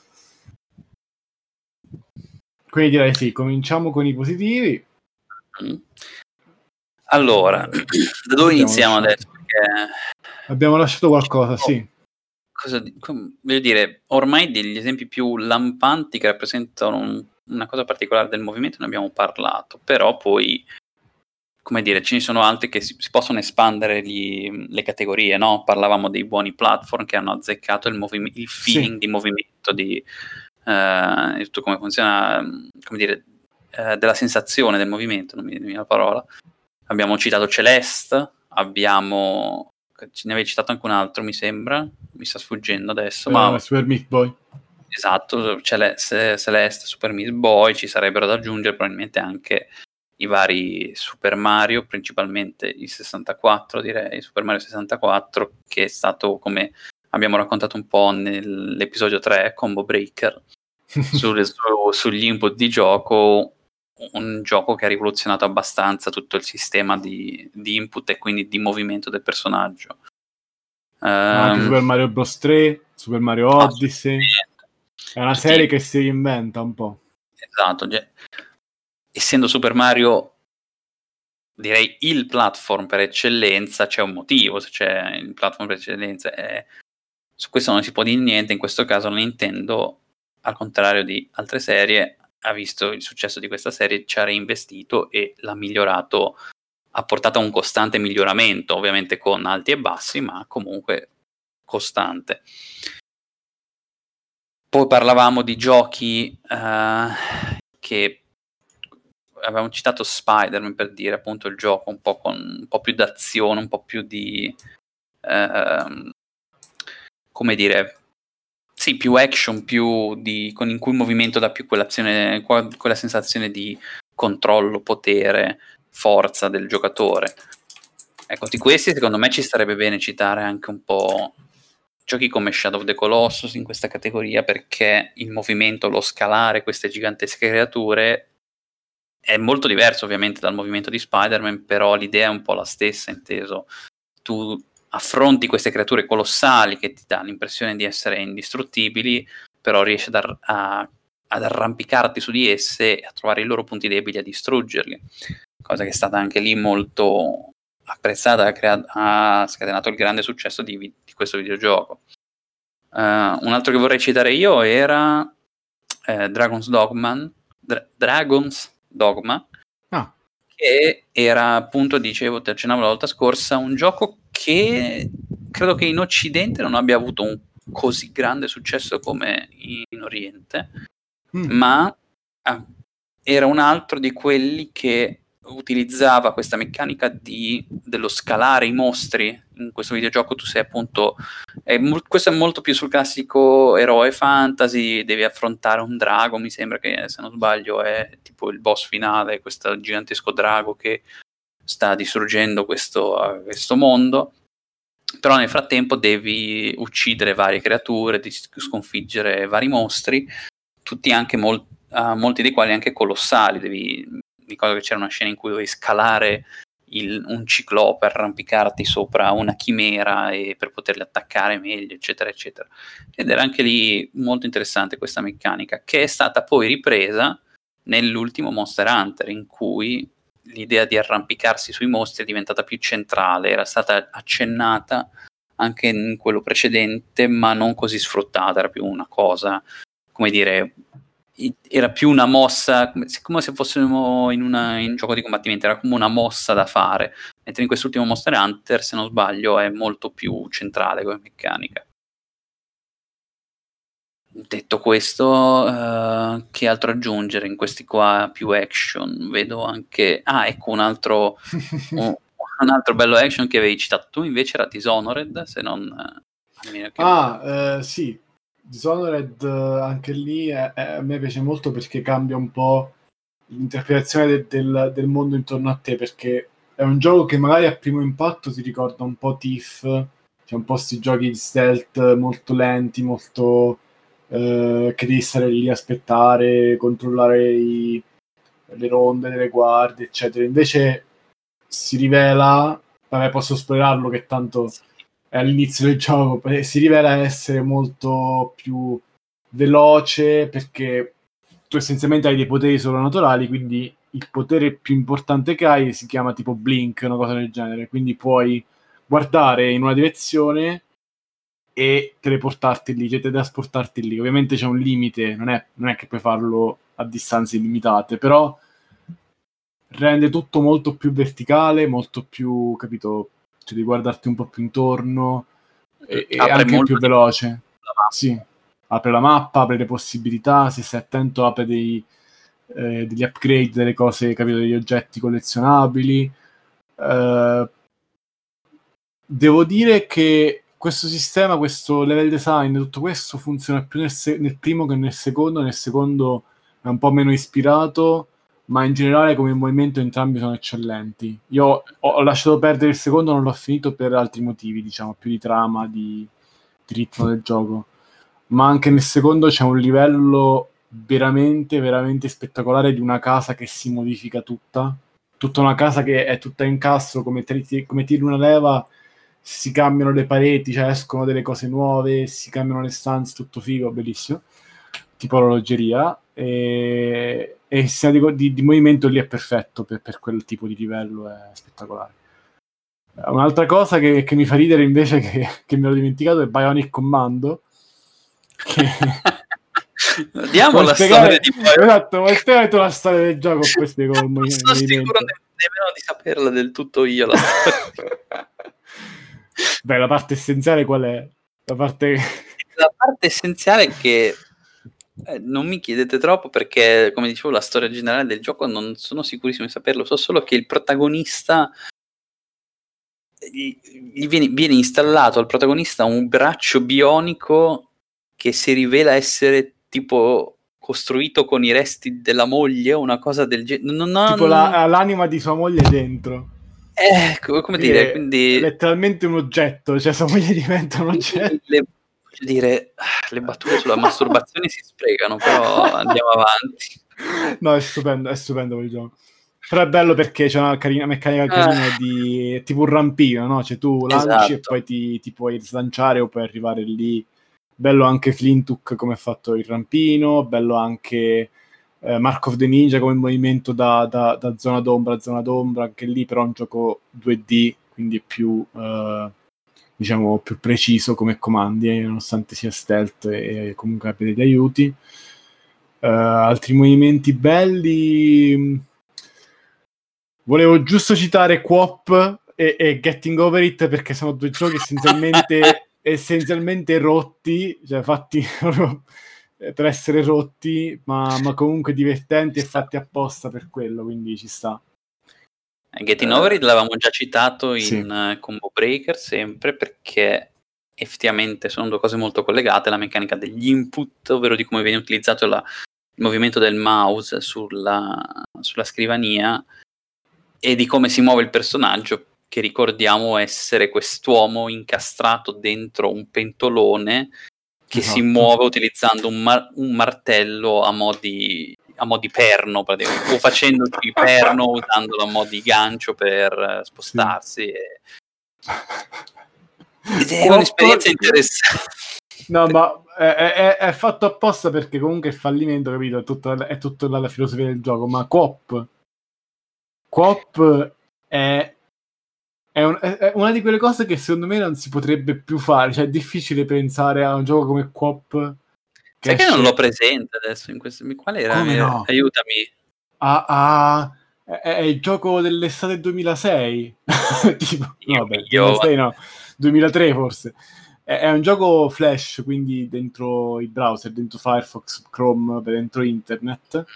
Quindi direi sì, cominciamo con i positivi. Mm. Allora, da dove abbiamo iniziamo lasciato. adesso? Perché... Abbiamo lasciato qualcosa, oh, sì. Cosa di... voglio dire, ormai degli esempi più lampanti che rappresentano un, una cosa particolare del movimento ne abbiamo parlato, però poi... come dire, ce ne sono altri che si, si possono espandere gli, le categorie, no? Parlavamo dei buoni platform che hanno azzeccato il, movim- il feeling sì. di movimento, di, eh, di tutto come funziona, come dire, eh, della sensazione del movimento, non mi viene la parola. Abbiamo citato Celeste, abbiamo... ce ne avevi citato anche un altro, mi sembra, mi sta sfuggendo adesso, uh, ma... Super Meat Boy. Esatto, Celeste, Celeste, Super Meat Boy, ci sarebbero da aggiungere probabilmente anche i vari Super Mario, principalmente il sessantaquattro, direi, Super Mario sessantaquattro, che è stato, come abbiamo raccontato un po' nell'episodio tre, Combo Breaker, sul, su, sugli input di gioco, un gioco che ha rivoluzionato abbastanza tutto il sistema di, di input e quindi di movimento del personaggio. Um, anche Super Mario Bros. tre, Super Mario Odyssey, è una serie sì. che si reinventa un po'. Esatto, cioè, essendo Super Mario direi il platform per eccellenza, c'è un motivo se c'è il platform per eccellenza, è... su questo non si può dire niente. In questo caso Nintendo, al contrario di altre serie, ha visto il successo di questa serie, ci ha reinvestito e l'ha migliorato, ha portato a un costante miglioramento, ovviamente con alti e bassi, ma comunque costante. Poi parlavamo di giochi uh, che avevamo citato Spider-Man per dire appunto il gioco un po' con un po' più d'azione, un po' più di ehm, come dire, sì, più action, più di con in cui il movimento dà più quell'azione, quella sensazione di controllo, potere, forza del giocatore. Ecco, di questi secondo me ci starebbe bene citare anche un po' giochi come Shadow of the Colossus in questa categoria, perché il movimento, lo scalare queste gigantesche creature è molto diverso ovviamente dal movimento di Spider-Man, però l'idea è un po' la stessa, inteso tu affronti queste creature colossali che ti dà l'impressione di essere indistruttibili, però riesci ad, ar- a, ad arrampicarti su di esse e a trovare i loro punti deboli, a distruggerli, cosa che è stata anche lì molto apprezzata, ha, crea- ha scatenato il grande successo di, vi- di questo videogioco. Uh, un altro che vorrei citare io era eh, Dragon's Dogma, Dra- Dragon's Dogma, Ah. che era appunto, dicevo, ti accennavo la volta scorsa, un gioco che credo che in Occidente non abbia avuto un così grande successo come in Oriente, mm. ma ah, era un altro di quelli che utilizzava questa meccanica di, dello scalare i mostri. In questo videogioco tu sei appunto è, questo è molto più sul classico eroe fantasy, devi affrontare un drago, mi sembra che se non sbaglio è tipo il boss finale, questo gigantesco drago che sta distruggendo questo, questo mondo, però nel frattempo devi uccidere varie creature, di sconfiggere vari mostri, tutti anche molti Uh, molti dei quali anche colossali. Devi, ricordo che c'era una scena in cui dovevi scalare il, un ciclope, arrampicarti sopra una chimera e per poterli attaccare meglio, eccetera eccetera, ed era anche lì molto interessante questa meccanica, che è stata poi ripresa nell'ultimo Monster Hunter, in cui l'idea di arrampicarsi sui mostri è diventata più centrale, era stata accennata anche in quello precedente ma non così sfruttata, era più una cosa, come dire, era più una mossa, come se fossimo in, una, in un gioco di combattimento, era come una mossa da fare, mentre in quest'ultimo Monster Hunter, se non sbaglio, è molto più centrale come meccanica. Detto questo, uh, che altro aggiungere in questi qua più action? Vedo anche, ah, ecco un altro un, un altro bello action che avevi citato tu invece era Dishonored, se non che... ah, eh, sì, Dishonored anche lì è, è, a me piace molto perché cambia un po' l'interpretazione de, del, del mondo intorno a te, perché è un gioco che magari a primo impatto ti ricorda un po' Thief, c'è un po' questi giochi di stealth molto lenti, molto eh, che devi stare lì a aspettare, controllare i, le ronde delle guardie, eccetera. Invece si rivela, vabbè, posso spoilerarlo che tanto è all'inizio del gioco, si rivela essere molto più veloce perché tu essenzialmente hai dei poteri sovrannaturali, quindi il potere più importante che hai si chiama tipo blink, una cosa del genere, quindi puoi guardare in una direzione e teleportarti lì, cioè teletrasportarti lì. Ovviamente c'è un limite, non è, non è che puoi farlo a distanze illimitate, però rende tutto molto più verticale, molto più, capito, cioè di guardarti un po' più intorno e, e anche più veloce. Sì, apre la mappa, apre le possibilità, se sei attento apre dei, eh, degli upgrade, delle cose, capito, degli oggetti collezionabili. Eh, devo dire che questo sistema, questo level design, tutto questo funziona più nel, se- nel primo che nel secondo. Nel secondo è un po' meno ispirato, ma in generale come movimento entrambi sono eccellenti. Io ho, ho lasciato perdere il secondo, non l'ho finito per altri motivi, diciamo, più di trama, di, di ritmo del gioco. Ma anche nel secondo c'è un livello veramente, veramente spettacolare di una casa che si modifica tutta. Tutta una casa che è tutta in castro, come, tri- come tiri una leva, si cambiano le pareti, cioè escono delle cose nuove, si cambiano le stanze, tutto figo, bellissimo. Tipo orologeria. E, e il sistema di, di, di movimento lì è perfetto per, per quel tipo di livello, è spettacolare. Un'altra cosa che, che mi fa ridere invece, che, che me l'ho dimenticato, è Bionic Commando. Che... Diamo la storia di Bionic. Esatto, vuoi spiegare tu la storia del gioco? Poi spiego il non sono sicuro nemmeno di saperla del tutto io la storia. Beh, la parte essenziale qual è? La parte... la parte essenziale è che Eh, non mi chiedete troppo perché, come dicevo, la storia generale del gioco non sono sicurissimo di saperlo, so solo che il protagonista gli, gli viene, viene installato al protagonista un braccio bionico che si rivela essere tipo costruito con i resti della moglie o una cosa del genere. Non, non, Tipo la, l'anima di sua moglie dentro. Eh, come Quindi dire, è quindi letteralmente un oggetto, cioè sua moglie diventa un oggetto. le, voglio dire, le battute sulla masturbazione si sprecano, però andiamo avanti. No, è stupendo, è stupendo quel gioco. Però è bello perché c'è una carina, meccanica carina Ah, di tipo un rampino, no? Cioè tu lanci e esatto. poi ti, ti puoi slanciare o puoi arrivare lì. Bello anche Flintook come ha fatto il rampino, bello anche eh, Mark of the Ninja come movimento da, da, da zona d'ombra a zona d'ombra, anche lì però è un gioco due D, quindi è più, eh, diciamo, più preciso come comandi, eh, nonostante sia stealth e, e comunque abbia degli aiuti. Uh, altri movimenti belli, volevo giusto citare Coop e, e Getting Over It perché sono due giochi essenzialmente essenzialmente rotti, cioè fatti per essere rotti, ma, ma comunque divertenti e fatti apposta per quello, quindi ci sta. Getting Over It Uh, l'avevamo già citato sì. in uh, Combo Breaker sempre perché effettivamente sono due cose molto collegate, la meccanica degli input, ovvero di come viene utilizzato la, il movimento del mouse sulla, sulla scrivania e di come si muove il personaggio, che ricordiamo essere quest'uomo incastrato dentro un pentolone che Esatto. si muove utilizzando un, mar- un martello a mo' di, a mo' di perno, praticamente, o facendoci perno usandolo a mo' di gancio per spostarsi. Sì. E... Ed è un'esperienza interessante. No, ma è, è, è fatto apposta perché comunque il fallimento, capito? È tutta, è tutta la, la filosofia del gioco, ma Coop Coop è È, un, è una di quelle cose che secondo me non si potrebbe più fare, cioè è difficile pensare a un gioco come Coop che Sai che non l'ho esce... presente adesso in questo... Qual era? Come no? Aiutami. Ah, ah, è, è il gioco dell'estate duemilasei. Tipo, no, Io vabbè, mi duemilasei giovane. no, duemilatré forse. È, è un gioco Flash, quindi dentro i browser, dentro Firefox, Chrome, dentro internet.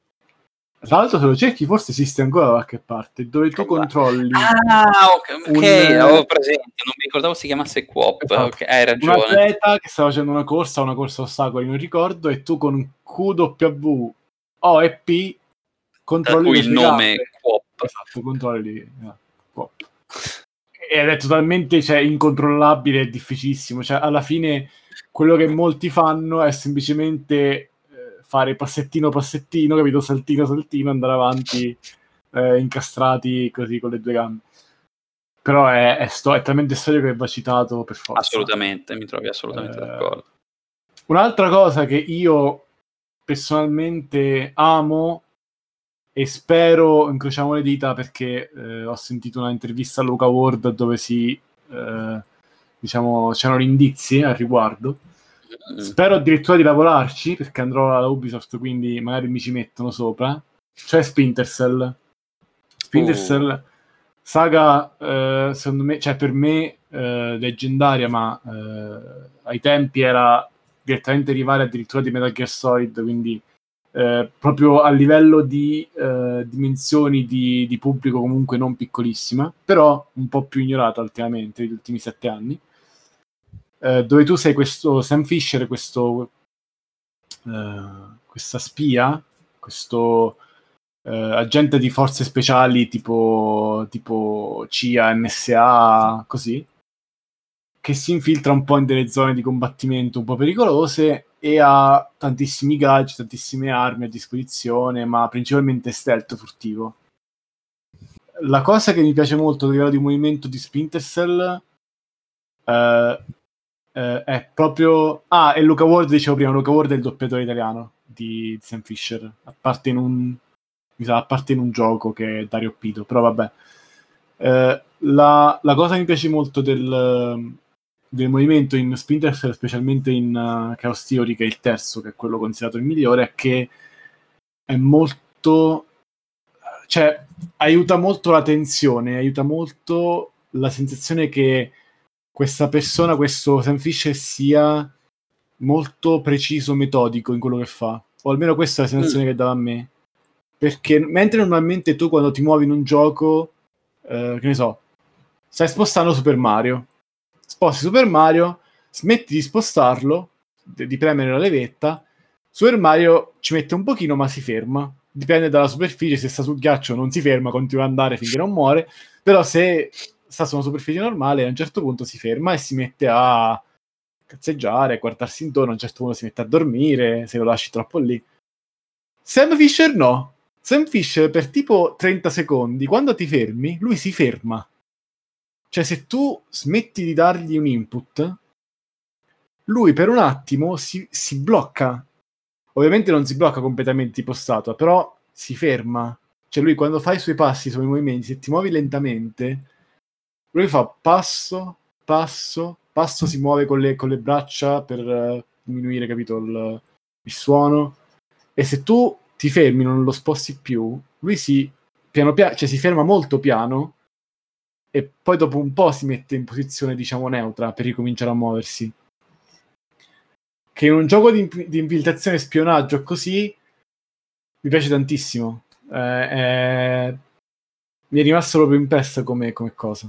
Tra l'altro, se lo cerchi, forse esiste ancora da qualche parte, dove tu controlli Ah, ok, un, avevo presente, non mi ricordavo si chiamasse Coop. esatto, Ok, hai un ragione. atleta che sta facendo una corsa, una corsa a ostacoli, non ricordo, e tu con Q W O e P Da controlli cui le il sue nome gambe. Coop. Esatto, controlli eh, Coop. Ed è totalmente, cioè, incontrollabile e difficilissimo. Cioè, alla fine quello che molti fanno è semplicemente eh, fare passettino passettino, capito? Saltino saltino, andare avanti eh, incastrati così con le due gambe. Però è, è, sto- è talmente storico che va citato per forza. Assolutamente, mi trovi assolutamente Eh, d'accordo. un'altra cosa che io personalmente amo e spero, incrociamo le dita perché eh, ho sentito una intervista a Luca Ward dove si eh, diciamo c'erano indizi al riguardo. Mm. Spero addirittura di lavorarci perché andrò alla Ubisoft, quindi magari mi ci mettono sopra. Cioè Splinter Cell. Splinter Cell Uh. saga eh, secondo me, cioè per me eh, leggendaria, ma eh, ai tempi era direttamente rivale addirittura di Metal Gear Solid, quindi eh, proprio a livello di eh, dimensioni di, di pubblico comunque non piccolissima, però un po' più ignorata ultimamente, negli ultimi sette anni, eh, dove tu sei questo Sam Fisher, questo eh, questa spia, questo eh, agente di forze speciali tipo, tipo C I A, N S A, così, che si infiltra un po' in delle zone di combattimento un po' pericolose e ha tantissimi gadget, tantissime armi a disposizione, ma principalmente stealth furtivo. La cosa che mi piace molto a livello di movimento di Splinter Cell eh, eh, è proprio... Ah, e Luca Ward, dicevo prima, Luca Ward è il doppiatore italiano di Sam Fisher, a parte in un... mi sa, a parte in un gioco che è Dario Pito, però vabbè. Eh, la, la cosa che mi piace molto del, del movimento in Splinter Cell, specialmente in uh, Chaos Theory, che è il terzo, che è quello considerato il migliore, è che è molto... cioè, aiuta molto la tensione, aiuta molto la sensazione che questa persona, questo Sam Fisher, sia molto preciso, metodico in quello che fa, o almeno questa è la sensazione Mm. che dava a me, perché mentre normalmente tu quando ti muovi in un gioco, eh, che ne so, stai spostando Super Mario, sposti Super Mario, smetti di spostarlo, di di premere la levetta, Super Mario ci mette un pochino ma si ferma, dipende dalla superficie, se sta sul ghiaccio non si ferma, continua ad andare finché non muore, però se sta su una superficie normale a un certo punto si ferma e si mette a cazzeggiare, a guardarsi intorno, a un certo punto si mette a dormire se lo lasci troppo lì. Sam Fisher no. Sam Fisher per tipo trenta secondi, quando ti fermi, lui si ferma. Cioè se tu smetti di dargli un input, lui per un attimo si, si blocca. Ovviamente non si blocca completamente tipo statua, però si ferma. Cioè lui quando fa i suoi passi, i suoi movimenti, se ti muovi lentamente, lui fa passo, passo, passo, si muove con le, con le braccia per uh, diminuire, capito, il, il suono. E se tu ti fermi, non lo sposti più, lui si, piano piano, cioè si ferma molto piano e poi dopo un po' si mette in posizione, diciamo, neutra per ricominciare a muoversi. Che in un gioco di, di infiltrazione e spionaggio così mi piace tantissimo. Eh, eh, mi è rimasto proprio impressa come, come cosa.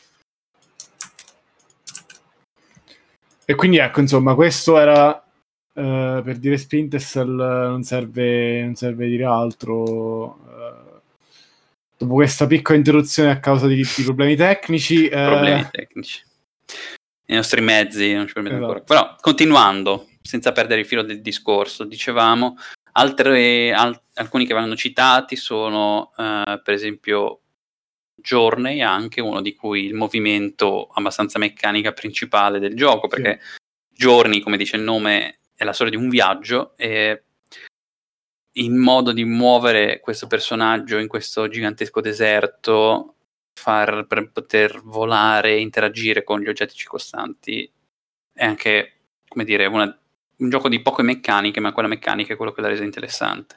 E quindi ecco, insomma, questo era uh, per dire Splinter Cell, non serve, non serve dire altro. Uh, dopo questa piccola interruzione a causa di, di problemi tecnici. Problemi uh, tecnici. I nostri mezzi non ci permettono esatto. ancora. Però, continuando, senza perdere il filo del discorso, dicevamo, altre, al, alcuni che vanno citati sono, uh, per esempio, Journey, anche uno di cui il movimento abbastanza meccanica principale del gioco, perché sì. Journey, come dice il nome, è la storia di un viaggio e il modo di muovere questo personaggio in questo gigantesco deserto, far per poter volare e interagire con gli oggetti circostanti è anche, come dire, una, un gioco di poche meccaniche, ma quella meccanica è quello che l'ha resa interessante.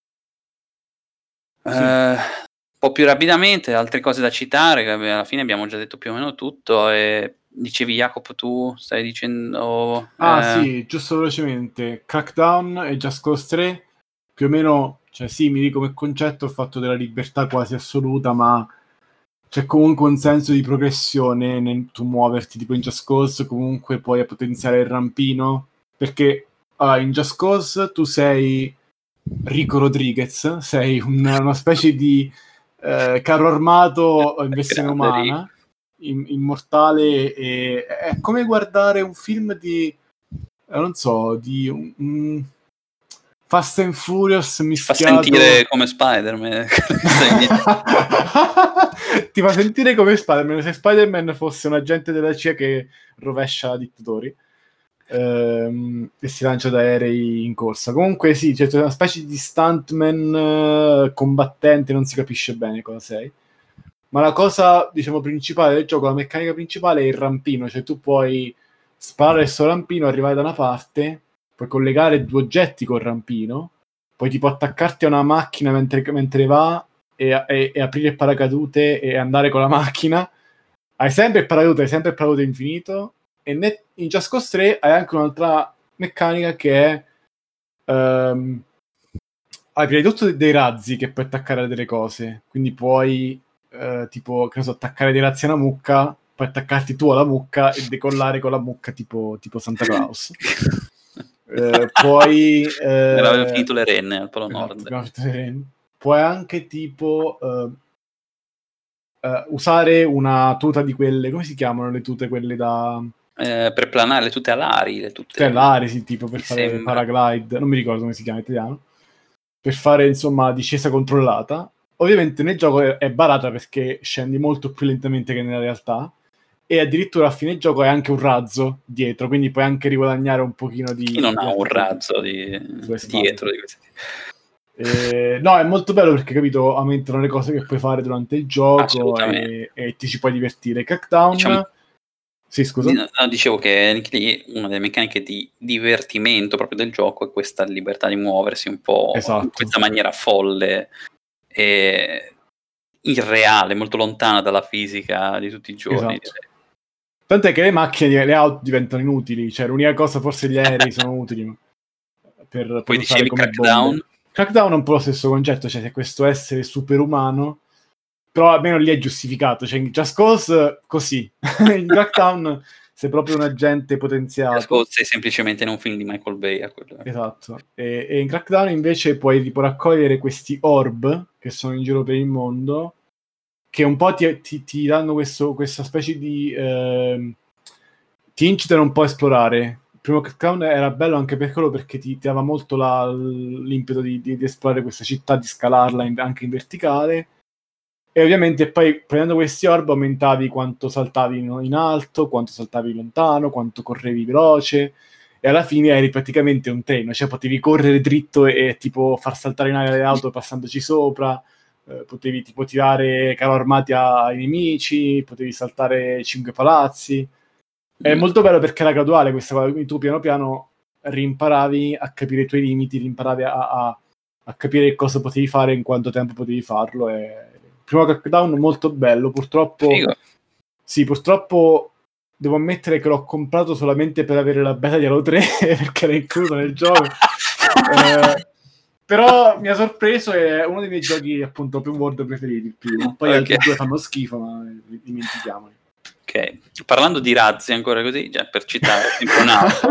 Sì. Uh, un po' più rapidamente, altre cose da citare, che alla fine abbiamo già detto più o meno tutto. E dicevi, Jacopo, tu stai dicendo... Ah eh... sì, giusto velocemente, Crackdown e Just Cause tre, più o meno, cioè simili come concetto, il fatto della libertà quasi assoluta, ma c'è comunque un senso di progressione nel tu muoverti, tipo in Just Cause comunque puoi potenziare il rampino, perché uh, in Just Cause tu sei Rico Rodriguez, sei una, una specie di eh, carro armato in versione Grande umana, in, immortale, e è come guardare un film di, eh, non so, di un, un Fast and Furious mischiato... Fa sentire come Spider-Man. Ti fa sentire come Spider-Man, se Spider-Man fosse un agente della C I A che rovescia dittatori ehm, e si lancia da aerei in corsa. Comunque sì, c'è una specie di stuntman uh, combattente, non si capisce bene cosa sei. Ma la cosa, diciamo, principale del gioco, la meccanica principale è il rampino, cioè tu puoi sparare il suo rampino, arrivare da una parte, puoi collegare due oggetti col rampino, poi tipo attaccarti a una macchina mentre, mentre va e, e, e aprire il paracadute e andare con la macchina. Hai sempre il paracadute, hai sempre il paracadute infinito. E in Just Cause tre hai anche un'altra meccanica che è um, hai prima di tutto dei razzi che puoi attaccare a delle cose, quindi puoi uh, tipo, che ne so, attaccare dei razzi a una mucca, puoi attaccarti tu alla mucca e decollare con la mucca tipo, tipo Santa Claus. uh, poi uh, avevo finito le renne al Polo Nord. Esatto, puoi anche tipo uh, uh, usare una tuta di quelle, come si chiamano le tute quelle da... Eh, per planare, le tute alari, le tute... Cioè, alari, sì, tipo per fare sembra. paraglide, non mi ricordo come si chiama in italiano, per fare, insomma, discesa controllata. Ovviamente nel gioco è, è barata perché scendi molto più lentamente che nella realtà, e addirittura a fine gioco hai anche un razzo dietro, quindi puoi anche riguadagnare un pochino di... Chi non di ha un altitudine razzo di... dietro di questi... Eh, no, è molto bello perché, capito, aumentano le cose che puoi fare durante il gioco e, e ti ci puoi divertire. Crackdown... Diciamo, sì, scusa. No, dicevo che anche lì una delle meccaniche di divertimento proprio del gioco è questa libertà di muoversi un po' esatto. in questa maniera folle e irreale, molto lontana dalla fisica di tutti i giorni. Esatto. Tant'è che le macchine, le auto diventano inutili, cioè l'unica cosa forse gli aerei sono utili per, per Poi usare dicevi come Crackdown? bombe. Crackdown è un po' lo stesso concetto, cioè c'è questo essere superumano, però almeno lì è giustificato, cioè in Just Cause così, in Crackdown sei proprio un agente potenziato. Just Cause sei semplicemente in un film di Michael Bay. A quello. Esatto, e, e in Crackdown invece puoi tipo raccogliere questi orb che sono in giro per il mondo, che un po' ti, ti, ti danno questo, questa specie di... Eh, ti incitano un po' a esplorare. Il primo Crackdown era bello anche per quello, perché ti, ti dava molto la, l'impeto di, di, di esplorare questa città, di scalarla in, anche in verticale. E ovviamente poi prendendo questi orb aumentavi quanto saltavi in, in alto, quanto saltavi lontano, quanto correvi veloce, e alla fine eri praticamente un treno, cioè potevi correre dritto e, e tipo far saltare in aria le auto passandoci sopra, eh, potevi tipo tirare carro armati ai nemici, potevi saltare cinque palazzi. È Mm. molto bello perché era graduale questa cosa, quindi tu piano piano rimparavi a capire i tuoi limiti, rimparavi a, a, a capire cosa potevi fare, in quanto tempo potevi farlo. E il primo Crackdown molto bello, purtroppo Figo. sì, purtroppo devo ammettere che l'ho comprato solamente per avere la beta di Halo tre perché era incluso nel gioco. eh, però mi ha sorpreso, è uno dei miei giochi appunto open world preferiti, il primo. Poi Okay. gli altri due fanno schifo, ma dimentichiamoli. Ok, parlando di razzi ancora così, già per citare sempre un altro,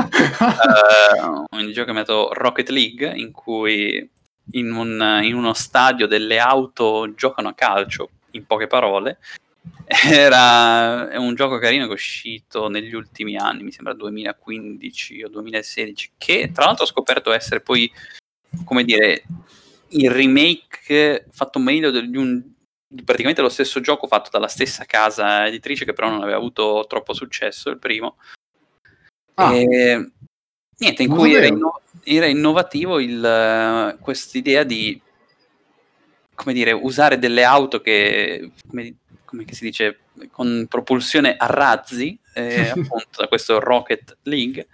uh, un gioco chiamato Rocket League, in cui in, un, in uno stadio delle auto giocano a calcio, in poche parole. Era è un gioco carino che è uscito negli ultimi anni, mi sembra duemilaquindici o duemilasedici, che tra l'altro ho scoperto essere poi, come dire, il remake fatto meglio di un di praticamente lo stesso gioco fatto dalla stessa casa editrice, che però non aveva avuto troppo successo il primo. Ah, e niente, in non cui era, sapevo. inno- era innovativo il quest'idea di, come dire, usare delle auto che, come, come che si dice, con propulsione a razzi, eh, appunto da questo Rocket League,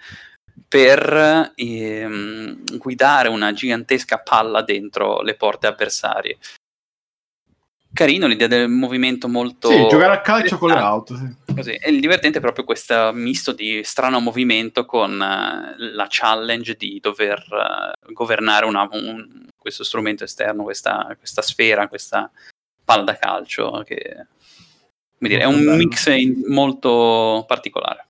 per ehm, guidare una gigantesca palla dentro le porte avversarie. Carino l'idea del movimento, molto Sì, giocare a calcio con le interessante. auto, sì. Così. E il divertente è proprio questo misto di strano movimento con uh, la challenge di dover uh, governare una, un, questo strumento esterno, questa, questa sfera, questa palla da calcio, che come dire, è un bello. mix in, molto particolare.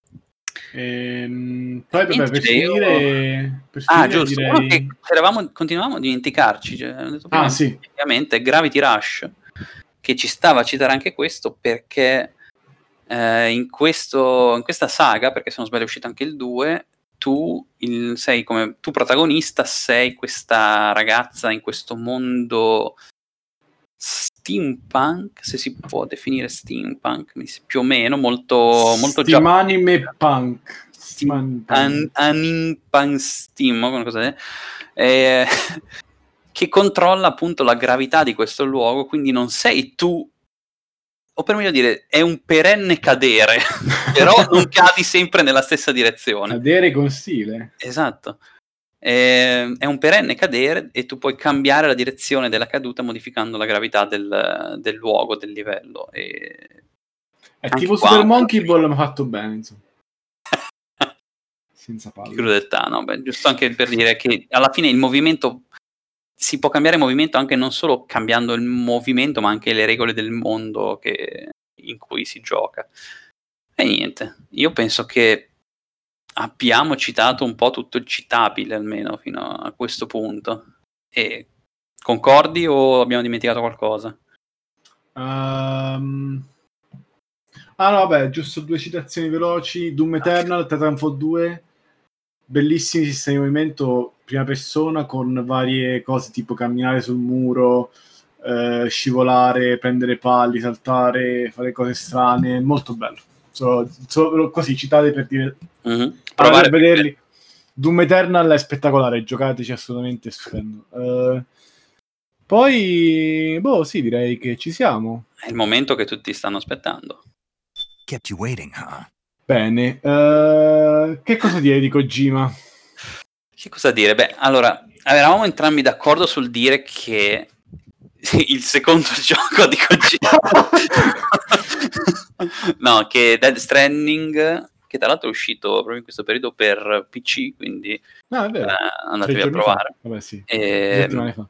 Ehm, poi vabbè, Niente, per cioè, io... finire, per Ah, finire giusto, uno che direi... eravamo, continuavamo a dimenticarci, cioè, ho detto prima, Ah, sì. ovviamente Gravity Rush, che ci stava a citare anche questo, perché eh, in, questo, in questa saga, perché se non sbaglio è uscito anche il due, tu il, sei come tu protagonista, sei questa ragazza in questo mondo steampunk, se si può definire steampunk, più o meno, molto, molto Steamanime punk. Steam, Steamanime an, animpan steam, una cosa del- eh, che controlla appunto la gravità di questo luogo, quindi non sei tu, o per meglio dire, è un perenne cadere, però non cadi sempre nella stessa direzione. Cadere con stile. Esatto. Eh, è un perenne cadere e tu puoi cambiare la direzione della caduta modificando la gravità del, del luogo, del livello. E È anche tipo qua Super un Monkey Ball, ma fatto bene, insomma. Senza di palle. crudeltà, no? Beh, giusto anche per dire che alla fine il movimento si può cambiare movimento anche non solo cambiando il movimento, ma anche le regole del mondo che, in cui si gioca. E niente, io penso che abbiamo citato un po' tutto il citabile, almeno fino a questo punto. E concordi o abbiamo dimenticato qualcosa? Um... Ah no, vabbè, giusto due citazioni veloci. Doom Eternal, Titanfall due, bellissimi sistemi di movimento, prima persona, con varie cose tipo camminare sul muro, eh, scivolare, prendere palli, saltare, fare cose strane, molto bello. Solo, solo così citate per dire, Mm-hmm. provate a Provare perché... vederli. Doom Eternal è spettacolare, giocateci, assolutamente stupendo. Uh, poi, boh, sì, direi che ci siamo. È il momento che tutti stanno aspettando. Kept you waiting, huh? Bene, uh, che cosa dire di Kojima? Che cosa dire? Beh, allora, eravamo entrambi d'accordo sul dire che il secondo gioco di Kojima. No, che Death Stranding, che tra l'altro è uscito proprio in questo periodo per P C, quindi no, è vero. eh, andatevi a provare. Fa. Vabbè, sì. E, settimane fa.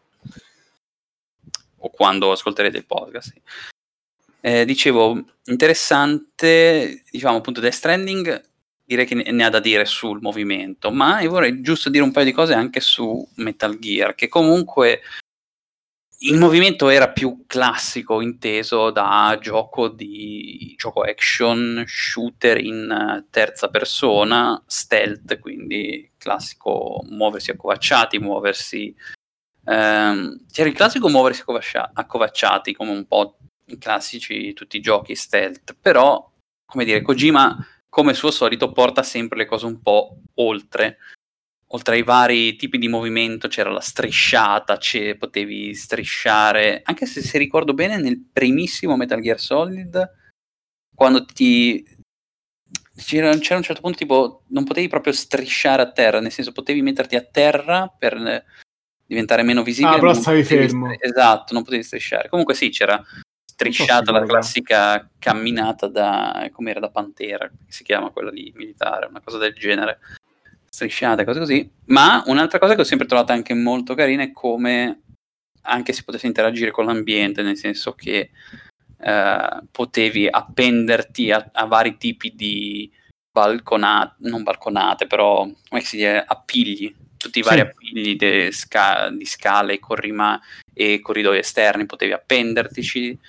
O quando ascolterete il podcast. Sì. Eh, dicevo, interessante, diciamo appunto Death Stranding, direi che ne ha da dire sul movimento, ma io vorrei giusto dire un paio di cose anche su Metal Gear, che comunque il movimento era più classico, inteso da gioco di gioco action, shooter in terza persona, stealth, quindi classico muoversi accovacciati, muoversi... Ehm, c'era il classico muoversi accovaccia- accovacciati, come un po' i classici tutti i giochi stealth, però, come dire, Kojima, come suo solito, porta sempre le cose un po' oltre. Oltre ai vari tipi di movimento c'era la strisciata, c'è, potevi strisciare, anche se se ricordo bene nel primissimo Metal Gear Solid, quando ti c'era, c'era un certo punto tipo non potevi proprio strisciare a terra, nel senso potevi metterti a terra per diventare meno visibile, ah, però ma non stavi potevi fermo. str- esatto, non potevi strisciare. Comunque sì, c'era strisciata, la classica camminata da, com'era, da pantera, che si chiama quella lì militare, una cosa del genere, strisciate, cose così. Ma un'altra cosa che ho sempre trovato anche molto carina è come anche si potesse interagire con l'ambiente, nel senso che eh, potevi appenderti a, a vari tipi di balconate, non balconate, però come si dice, appigli, tutti i vari Sì. appigli de sca- di scale, corrima e corridoi esterni, potevi appendertici,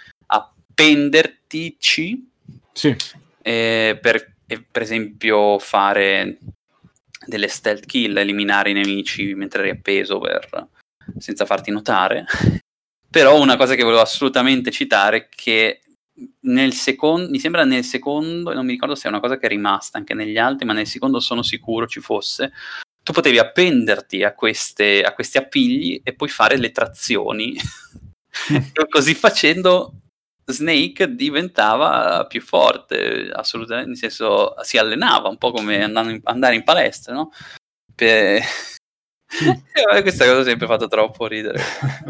appendertici sì. eh, per, eh, per esempio fare delle stealth kill, eliminare i nemici mentre eri appeso per, senza farti notare. Però una cosa che volevo assolutamente citare è che nel secondo, mi sembra nel secondo, non mi ricordo se è una cosa che è rimasta anche negli altri, ma nel secondo sono sicuro ci fosse, tu potevi appenderti a, queste, a questi appigli e poi fare le trazioni. E così facendo Snake diventava più forte, assolutamente, nel senso si allenava un po' come in, andare in palestra, no? Per... e questa cosa ha sempre fatto troppo ridere.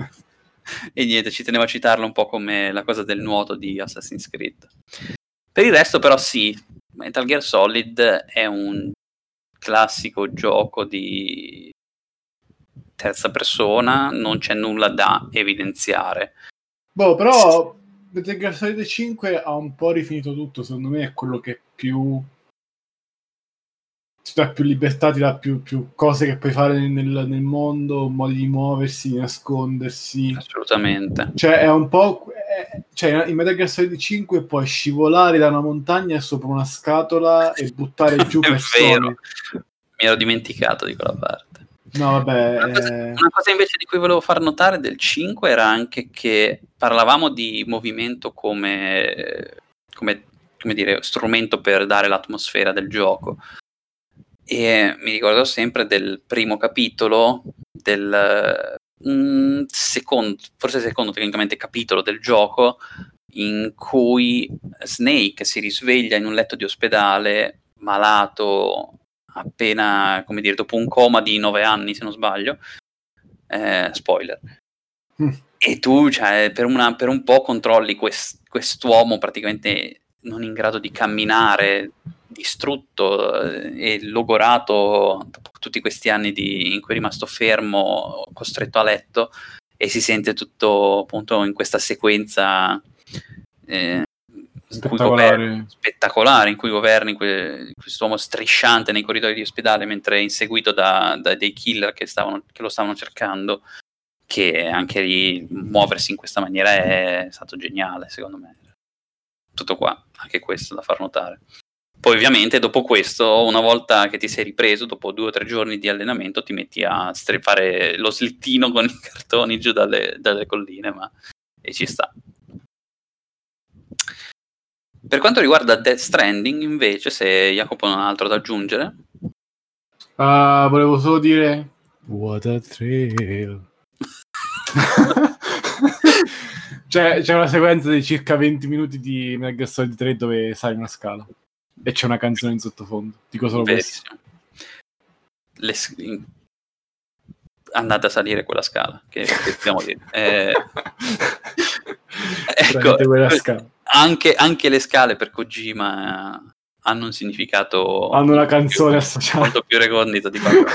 E niente, ci tenevo a citarlo un po' come la cosa del nuoto di Assassin's Creed. Per il resto però sì, Metal Gear Solid è un classico gioco di terza persona, non c'è nulla da evidenziare. Boh, però Metal Gear Solid cinque ha un po' rifinito tutto, secondo me è quello che più ti dà più libertà, ti dà più, più cose che puoi fare nel, nel mondo, modi di muoversi, di nascondersi. Assolutamente. Cioè è un po'... È, cioè in Metal Gear Solid cinque puoi scivolare da una montagna sopra una scatola e buttare giù persone. È vero, mi ero dimenticato di quella parte. No, vabbè... Una cosa, eh... una cosa invece di cui volevo far notare del cinque era anche che parlavamo di movimento come, come, come dire, strumento per dare l'atmosfera del gioco. E mi ricordo sempre del primo capitolo, del mm, secondo, forse secondo tecnicamente capitolo del gioco, in cui Snake si risveglia in un letto di ospedale, malato, appena, come dire, dopo un coma di nove anni, se non sbaglio. Eh, spoiler. Mm. E tu, cioè, per, una, per un po' controlli quest, quest'uomo praticamente non in grado di camminare, distrutto eh, e logorato dopo tutti questi anni di, in cui è rimasto fermo, costretto a letto, e si sente tutto appunto in questa sequenza eh, spettacolare. In cui spettacolare, in cui governi que, quest'uomo strisciante nei corridoi di ospedale mentre è inseguito da, da dei killer che, stavano, che lo stavano cercando, che anche lì muoversi in questa maniera è stato geniale, secondo me. Tutto qua, anche questo da far notare. Poi ovviamente dopo questo, una volta che ti sei ripreso, dopo due o tre giorni di allenamento, ti metti a fare lo slittino con i cartoni giù dalle, dalle colline, ma e ci sta. Per quanto riguarda Death Stranding, invece, se Jacopo non ha altro da aggiungere... Uh, volevo solo dire... What a thrill! C'è, c'è una sequenza di circa venti minuti di Metal Gear Solid tre dove sali una scala e c'è una canzone in sottofondo. Dico solo questo. Le, andate a salire quella scala, che, che dobbiamo dire. Eh, Prendete ecco, quella scala. anche, anche le scale per Kojima hanno un significato Hanno una molto canzone più, associata. molto più recondito di quanto...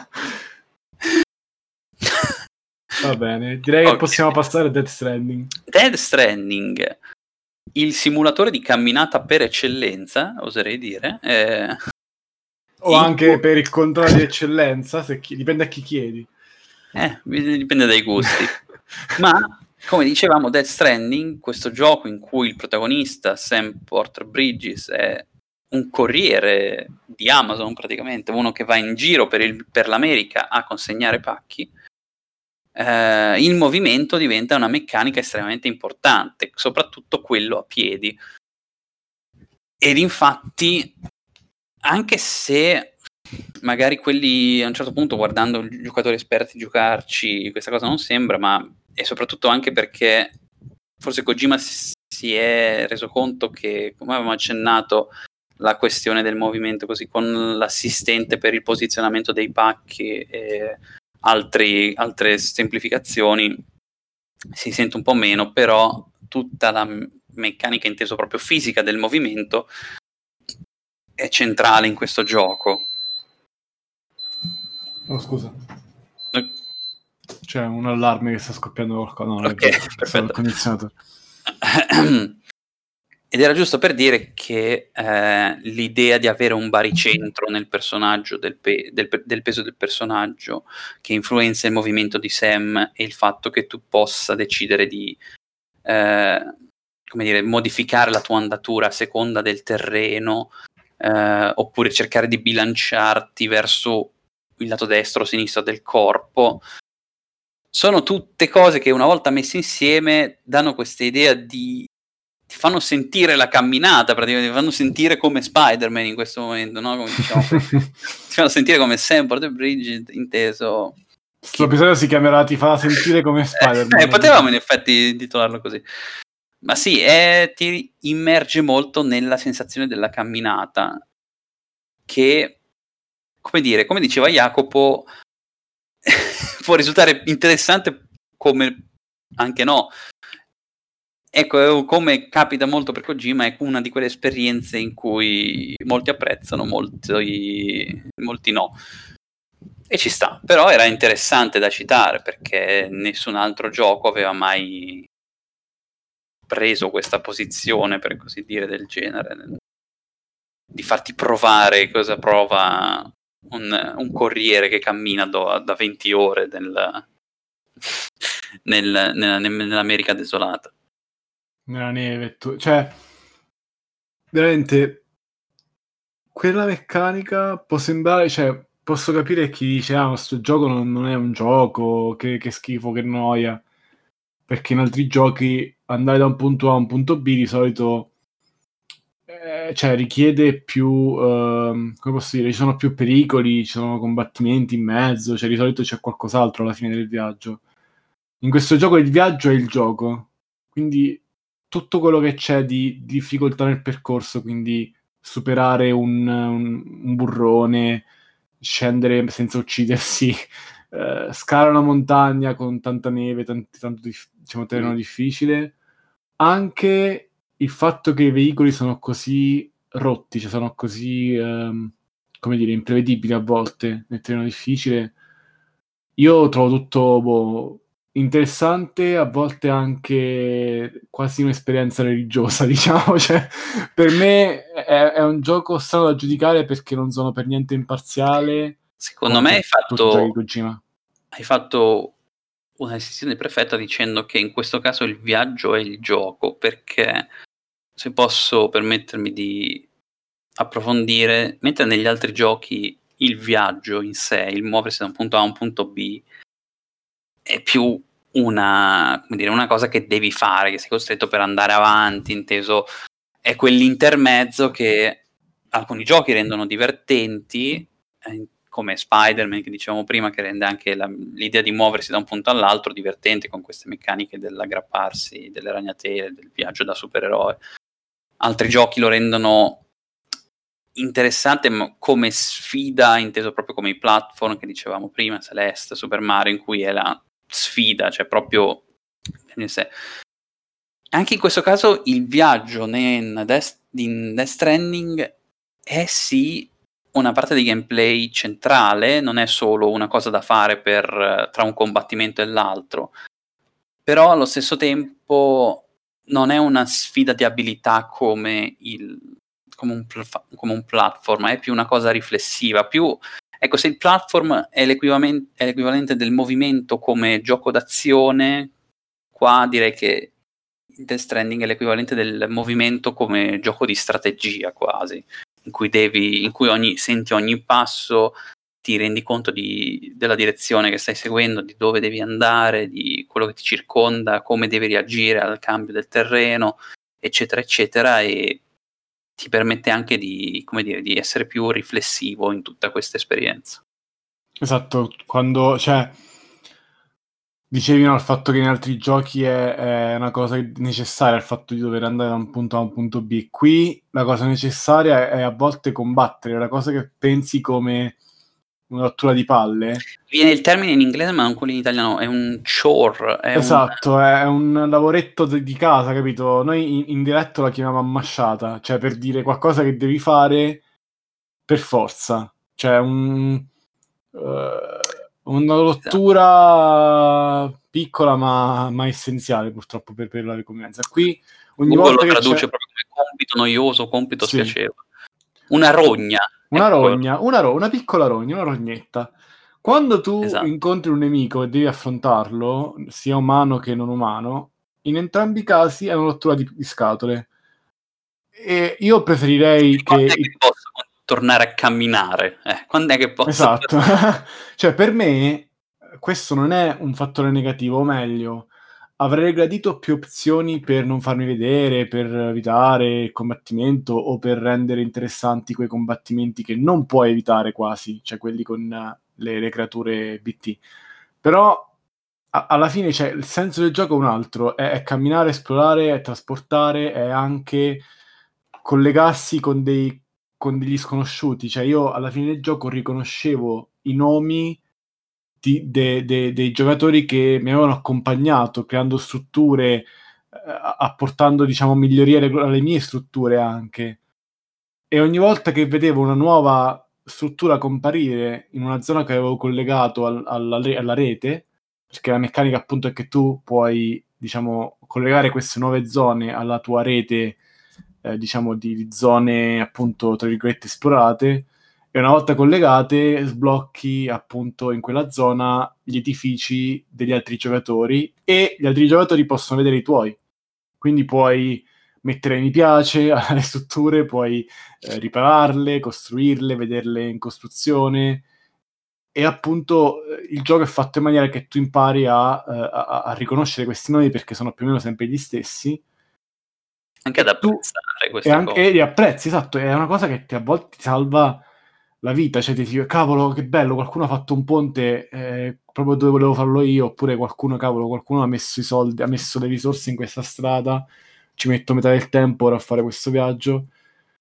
Va bene, direi che Ok. possiamo passare a Death Stranding. Death Stranding, il simulatore di camminata per eccellenza, oserei dire. Eh, O in anche cui- per il controllo di eccellenza, se chi- dipende a chi chiedi. Eh, dipende dai gusti. Ma, come dicevamo, Death Stranding, questo gioco in cui il protagonista, Sam Porter Bridges, è un corriere di Amazon praticamente, uno che va in giro per, il, per l'America a consegnare pacchi, eh, il movimento diventa una meccanica estremamente importante, soprattutto quello a piedi. Ed infatti, anche se magari quelli a un certo punto, guardando i giocatori esperti giocarci, questa cosa non sembra, ma è soprattutto anche perché forse Kojima si è reso conto che, come avevamo accennato, la questione del movimento così con l'assistente per il posizionamento dei pacchi e altri, altre semplificazioni si sente un po' meno, però tutta la meccanica inteso proprio fisica del movimento è centrale in questo gioco. Oh, scusa. Eh, C'è un allarme che sta scoppiando qualcosa. No, non Ok, è vero, perfetto. sono il condizionatore. Ed era giusto per dire che eh, l'idea di avere un baricentro nel personaggio, del, pe- del, pe- del peso del personaggio, che influenza il movimento di Sam, e il fatto che tu possa decidere di eh, come dire, modificare la tua andatura a seconda del terreno, eh, oppure cercare di bilanciarti verso il lato destro o sinistro del corpo, sono tutte cose che una volta messe insieme danno questa idea di ti fanno sentire la camminata, praticamente ti fanno sentire come Spider-Man in questo momento, no? Come diciamo, ti fanno sentire come Sam Porter Bridges, inteso. Questo episodio si chiamerà Ti fa sentire come Spider-Man. Eh, potevamo in effetti titolarlo così. Ma sì, è, ti immerge molto nella sensazione della camminata, che, come dire, come diceva Jacopo, può risultare interessante come anche no. Ecco, come capita molto per Kojima, è una di quelle esperienze in cui molti apprezzano, molti, molti no. E ci sta, però era interessante da citare perché nessun altro gioco aveva mai preso questa posizione, per così dire, del genere, di farti provare cosa prova un, un corriere che cammina do, da venti ore nel, nel, nella, nell'America desolata. Nella neve, tu... cioè veramente quella meccanica può sembrare, cioè posso capire chi dice ah questo gioco non, non è un gioco, che, che schifo, che noia, perché in altri giochi andare da un punto A a un punto B di solito eh, cioè richiede più ehm, come posso dire, ci sono più pericoli, ci sono combattimenti in mezzo, cioè di solito c'è qualcos'altro alla fine del viaggio. In questo gioco il viaggio è il gioco, quindi tutto quello che c'è di difficoltà nel percorso, quindi superare un, un, un burrone, scendere senza uccidersi, eh, scalare una montagna con tanta neve, tanti, tanto dif- diciamo, terreno difficile. Anche il fatto che i veicoli sono così rotti, cioè sono così, ehm, come dire, imprevedibili a volte nel terreno difficile, io trovo tutto boh, interessante, a volte anche quasi un'esperienza religiosa, diciamo. Cioè, per me è, è un gioco strano da giudicare perché non sono per niente imparziale. Secondo me hai tutti i giochi di fatto, Kojima. hai fatto una decisione perfetta dicendo che in questo caso il viaggio è il gioco, perché se posso permettermi di approfondire, mentre negli altri giochi il viaggio in sé, il muoversi da un punto A a un punto B, è più una, come dire, una cosa che devi fare, che sei costretto per andare avanti, inteso, è quell'intermezzo che alcuni giochi rendono divertenti, eh, come Spider-Man che dicevamo prima, che rende anche la, l'idea di muoversi da un punto all'altro divertente con queste meccaniche dell'aggrapparsi, delle ragnatele, del viaggio da supereroe. Altri giochi lo rendono interessante ma come sfida, inteso proprio come i platform che dicevamo prima, Celeste, Super Mario, in cui è la sfida, cioè proprio anche in questo caso il viaggio in Death, in Death Stranding è sì una parte di gameplay centrale, non è solo una cosa da fare per tra un combattimento e l'altro, però allo stesso tempo non è una sfida di abilità come il come un, come un platform, è più una cosa riflessiva, più ecco, se il platform è l'equivalente, è l'equivalente del movimento come gioco d'azione, qua direi che Death Stranding è l'equivalente del movimento come gioco di strategia quasi, in cui devi, in cui ogni, senti ogni passo, ti rendi conto di, della direzione che stai seguendo, di dove devi andare, di quello che ti circonda, come devi reagire al cambio del terreno, eccetera, eccetera, e ti permette anche di, come dire, di essere più riflessivo in tutta questa esperienza. Esatto, quando, cioè, dicevi no, il fatto che in altri giochi è, è una cosa necessaria, il fatto di dover andare da un punto A a un punto B. Qui la cosa necessaria è, è a volte combattere, la cosa che pensi come una rottura di palle. Viene il termine in inglese ma non quello in italiano, è un chore. È esatto, un... è un lavoretto di casa, capito? Noi in, in diretto la chiamiamo ammasciata, cioè per dire qualcosa che devi fare per forza. Cioè un, uh, una rottura piccola ma, ma essenziale purtroppo per, per la convivenza. Qui ogni Google volta lo che traduce c'è... proprio come compito noioso, compito sì. spiacevole. Una rogna. Una ecco. rogna, una, ro- una piccola rogna, una rognetta. Quando tu Esatto. incontri un nemico e devi affrontarlo, sia umano che non umano, in entrambi i casi è una rottura di, di scatole. E io preferirei Quando che... è che posso tornare a camminare? Eh, quando è che posso... Esatto. Cioè, per me questo non è un fattore negativo, o meglio, avrei gradito più opzioni per non farmi vedere, per evitare il combattimento o per rendere interessanti quei combattimenti che non puoi evitare quasi, cioè quelli con le, le creature B T. Però a- alla fine, cioè, il senso del gioco è un altro, è, è camminare, esplorare, è trasportare, è anche collegarsi con dei con degli sconosciuti, cioè io alla fine del gioco riconoscevo i nomi di, de, de, dei giocatori che mi avevano accompagnato, creando strutture, eh, apportando diciamo migliorie alle, alle mie strutture anche. E ogni volta che vedevo una nuova struttura comparire in una zona che avevo collegato al, alla, alla rete, perché la meccanica appunto è che tu puoi diciamo collegare queste nuove zone alla tua rete eh, diciamo di, di zone appunto tra virgolette esplorate, e una volta collegate sblocchi appunto in quella zona gli edifici degli altri giocatori e gli altri giocatori possono vedere i tuoi, quindi puoi mettere mi piace alle strutture, puoi eh, ripararle, costruirle, vederle in costruzione, e appunto eh, il gioco è fatto in maniera che tu impari a, eh, a, a riconoscere questi nomi perché sono più o meno sempre gli stessi. Anche ad E tu apprezzare e, queste anche, cose. e li apprezzi, esatto, è una cosa che ti, a volte ti salva la vita, cioè ti dici, cavolo, che bello, qualcuno ha fatto un ponte eh, proprio dove volevo farlo io, oppure qualcuno, cavolo, qualcuno ha messo i soldi, ha messo le risorse in questa strada, ci metto metà del tempo ora a fare questo viaggio.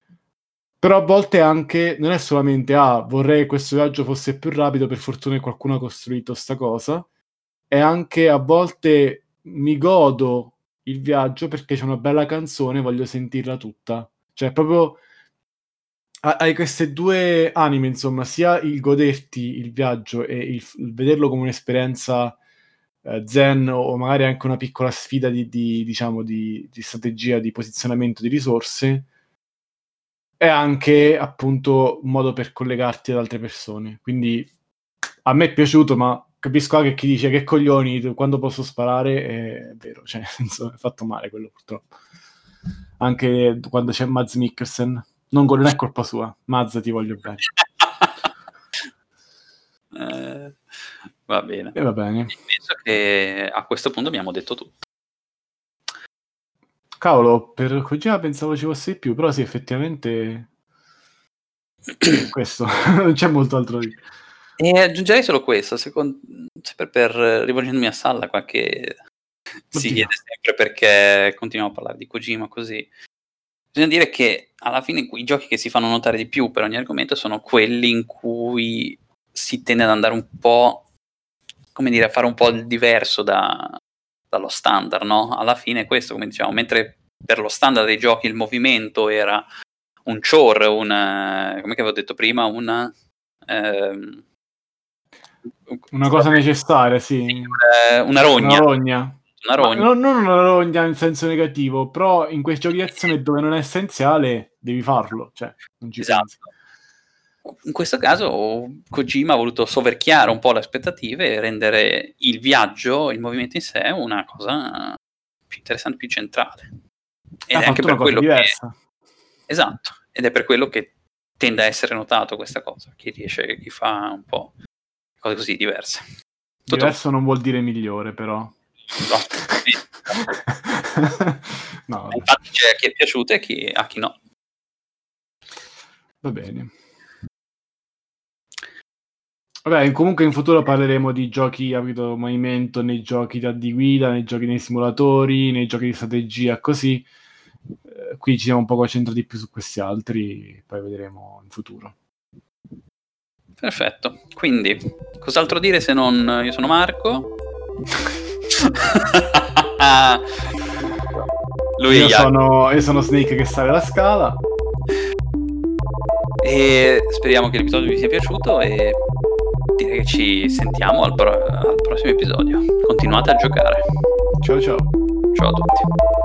Però a volte anche, non è solamente, ah, vorrei che questo viaggio fosse più rapido, per fortuna qualcuno ha costruito sta cosa, è anche a volte mi godo il viaggio perché c'è una bella canzone, voglio sentirla tutta. Cioè, proprio hai queste due anime, insomma, sia il goderti il viaggio e il, il vederlo come un'esperienza eh, zen o magari anche una piccola sfida di, di diciamo, di, di strategia, di posizionamento di risorse, è anche appunto un modo per collegarti ad altre persone. Quindi a me è piaciuto, ma capisco anche chi dice che coglioni, quando posso sparare, è vero, cioè, nel senso, è fatto male quello purtroppo. Anche quando c'è Mads Mikkelsen, non, non è colpa sua, Mads ti voglio bene. eh, va bene. E va bene. Penso che a questo punto abbiamo detto tutto. Cavolo, per Kojima pensavo ci fosse di più, però sì, effettivamente questo, non c'è molto altro di... E aggiungerei solo questo, secondo, sempre per rivolgendomi a Salla, qua che si Oddio. chiede sempre perché continuiamo a parlare di Kojima così. bisogna dire che alla fine i giochi che si fanno notare di più per ogni argomento sono quelli in cui si tende ad andare un po', come dire, a fare un po' il diverso da, dallo standard, no? Alla fine questo, come diciamo, mentre per lo standard dei giochi il movimento era un chore, un, come avevo detto prima, una... Ehm, una cosa necessaria, sì. Una, una rogna. Una rogna. Una rogna. Non, non una rogna in senso negativo, però in quei giochi di azione dove non è essenziale devi farlo, cioè non ci esatto. pensi. In questo caso Kojima ha voluto soverchiare un po' le aspettative e rendere il viaggio, il movimento in sé, una cosa più interessante, più centrale. Ed ha è anche fatto per una cosa quello diversa. Che... Esatto, ed è per quello che tende a essere notato questa cosa, chi riesce, chi fa un po' cose così diverse. Tutto. Diverso non vuol dire migliore, però. No. No, infatti c'è a chi è piaciuto e a chi, a chi no. Va bene. Vabbè, comunque in futuro parleremo di giochi a movimento nei giochi di guida, nei giochi nei simulatori, nei giochi di strategia, così. Eh, qui ci siamo un po' concentrati più su questi altri, poi vedremo in futuro. Perfetto. Quindi, cos'altro dire se non io sono Marco? Lui io, sono, io sono Snake che sale la scala. E speriamo che l'episodio vi sia piaciuto e direi che ci sentiamo al, pro- al prossimo episodio. Continuate a giocare. Ciao ciao. Ciao a tutti.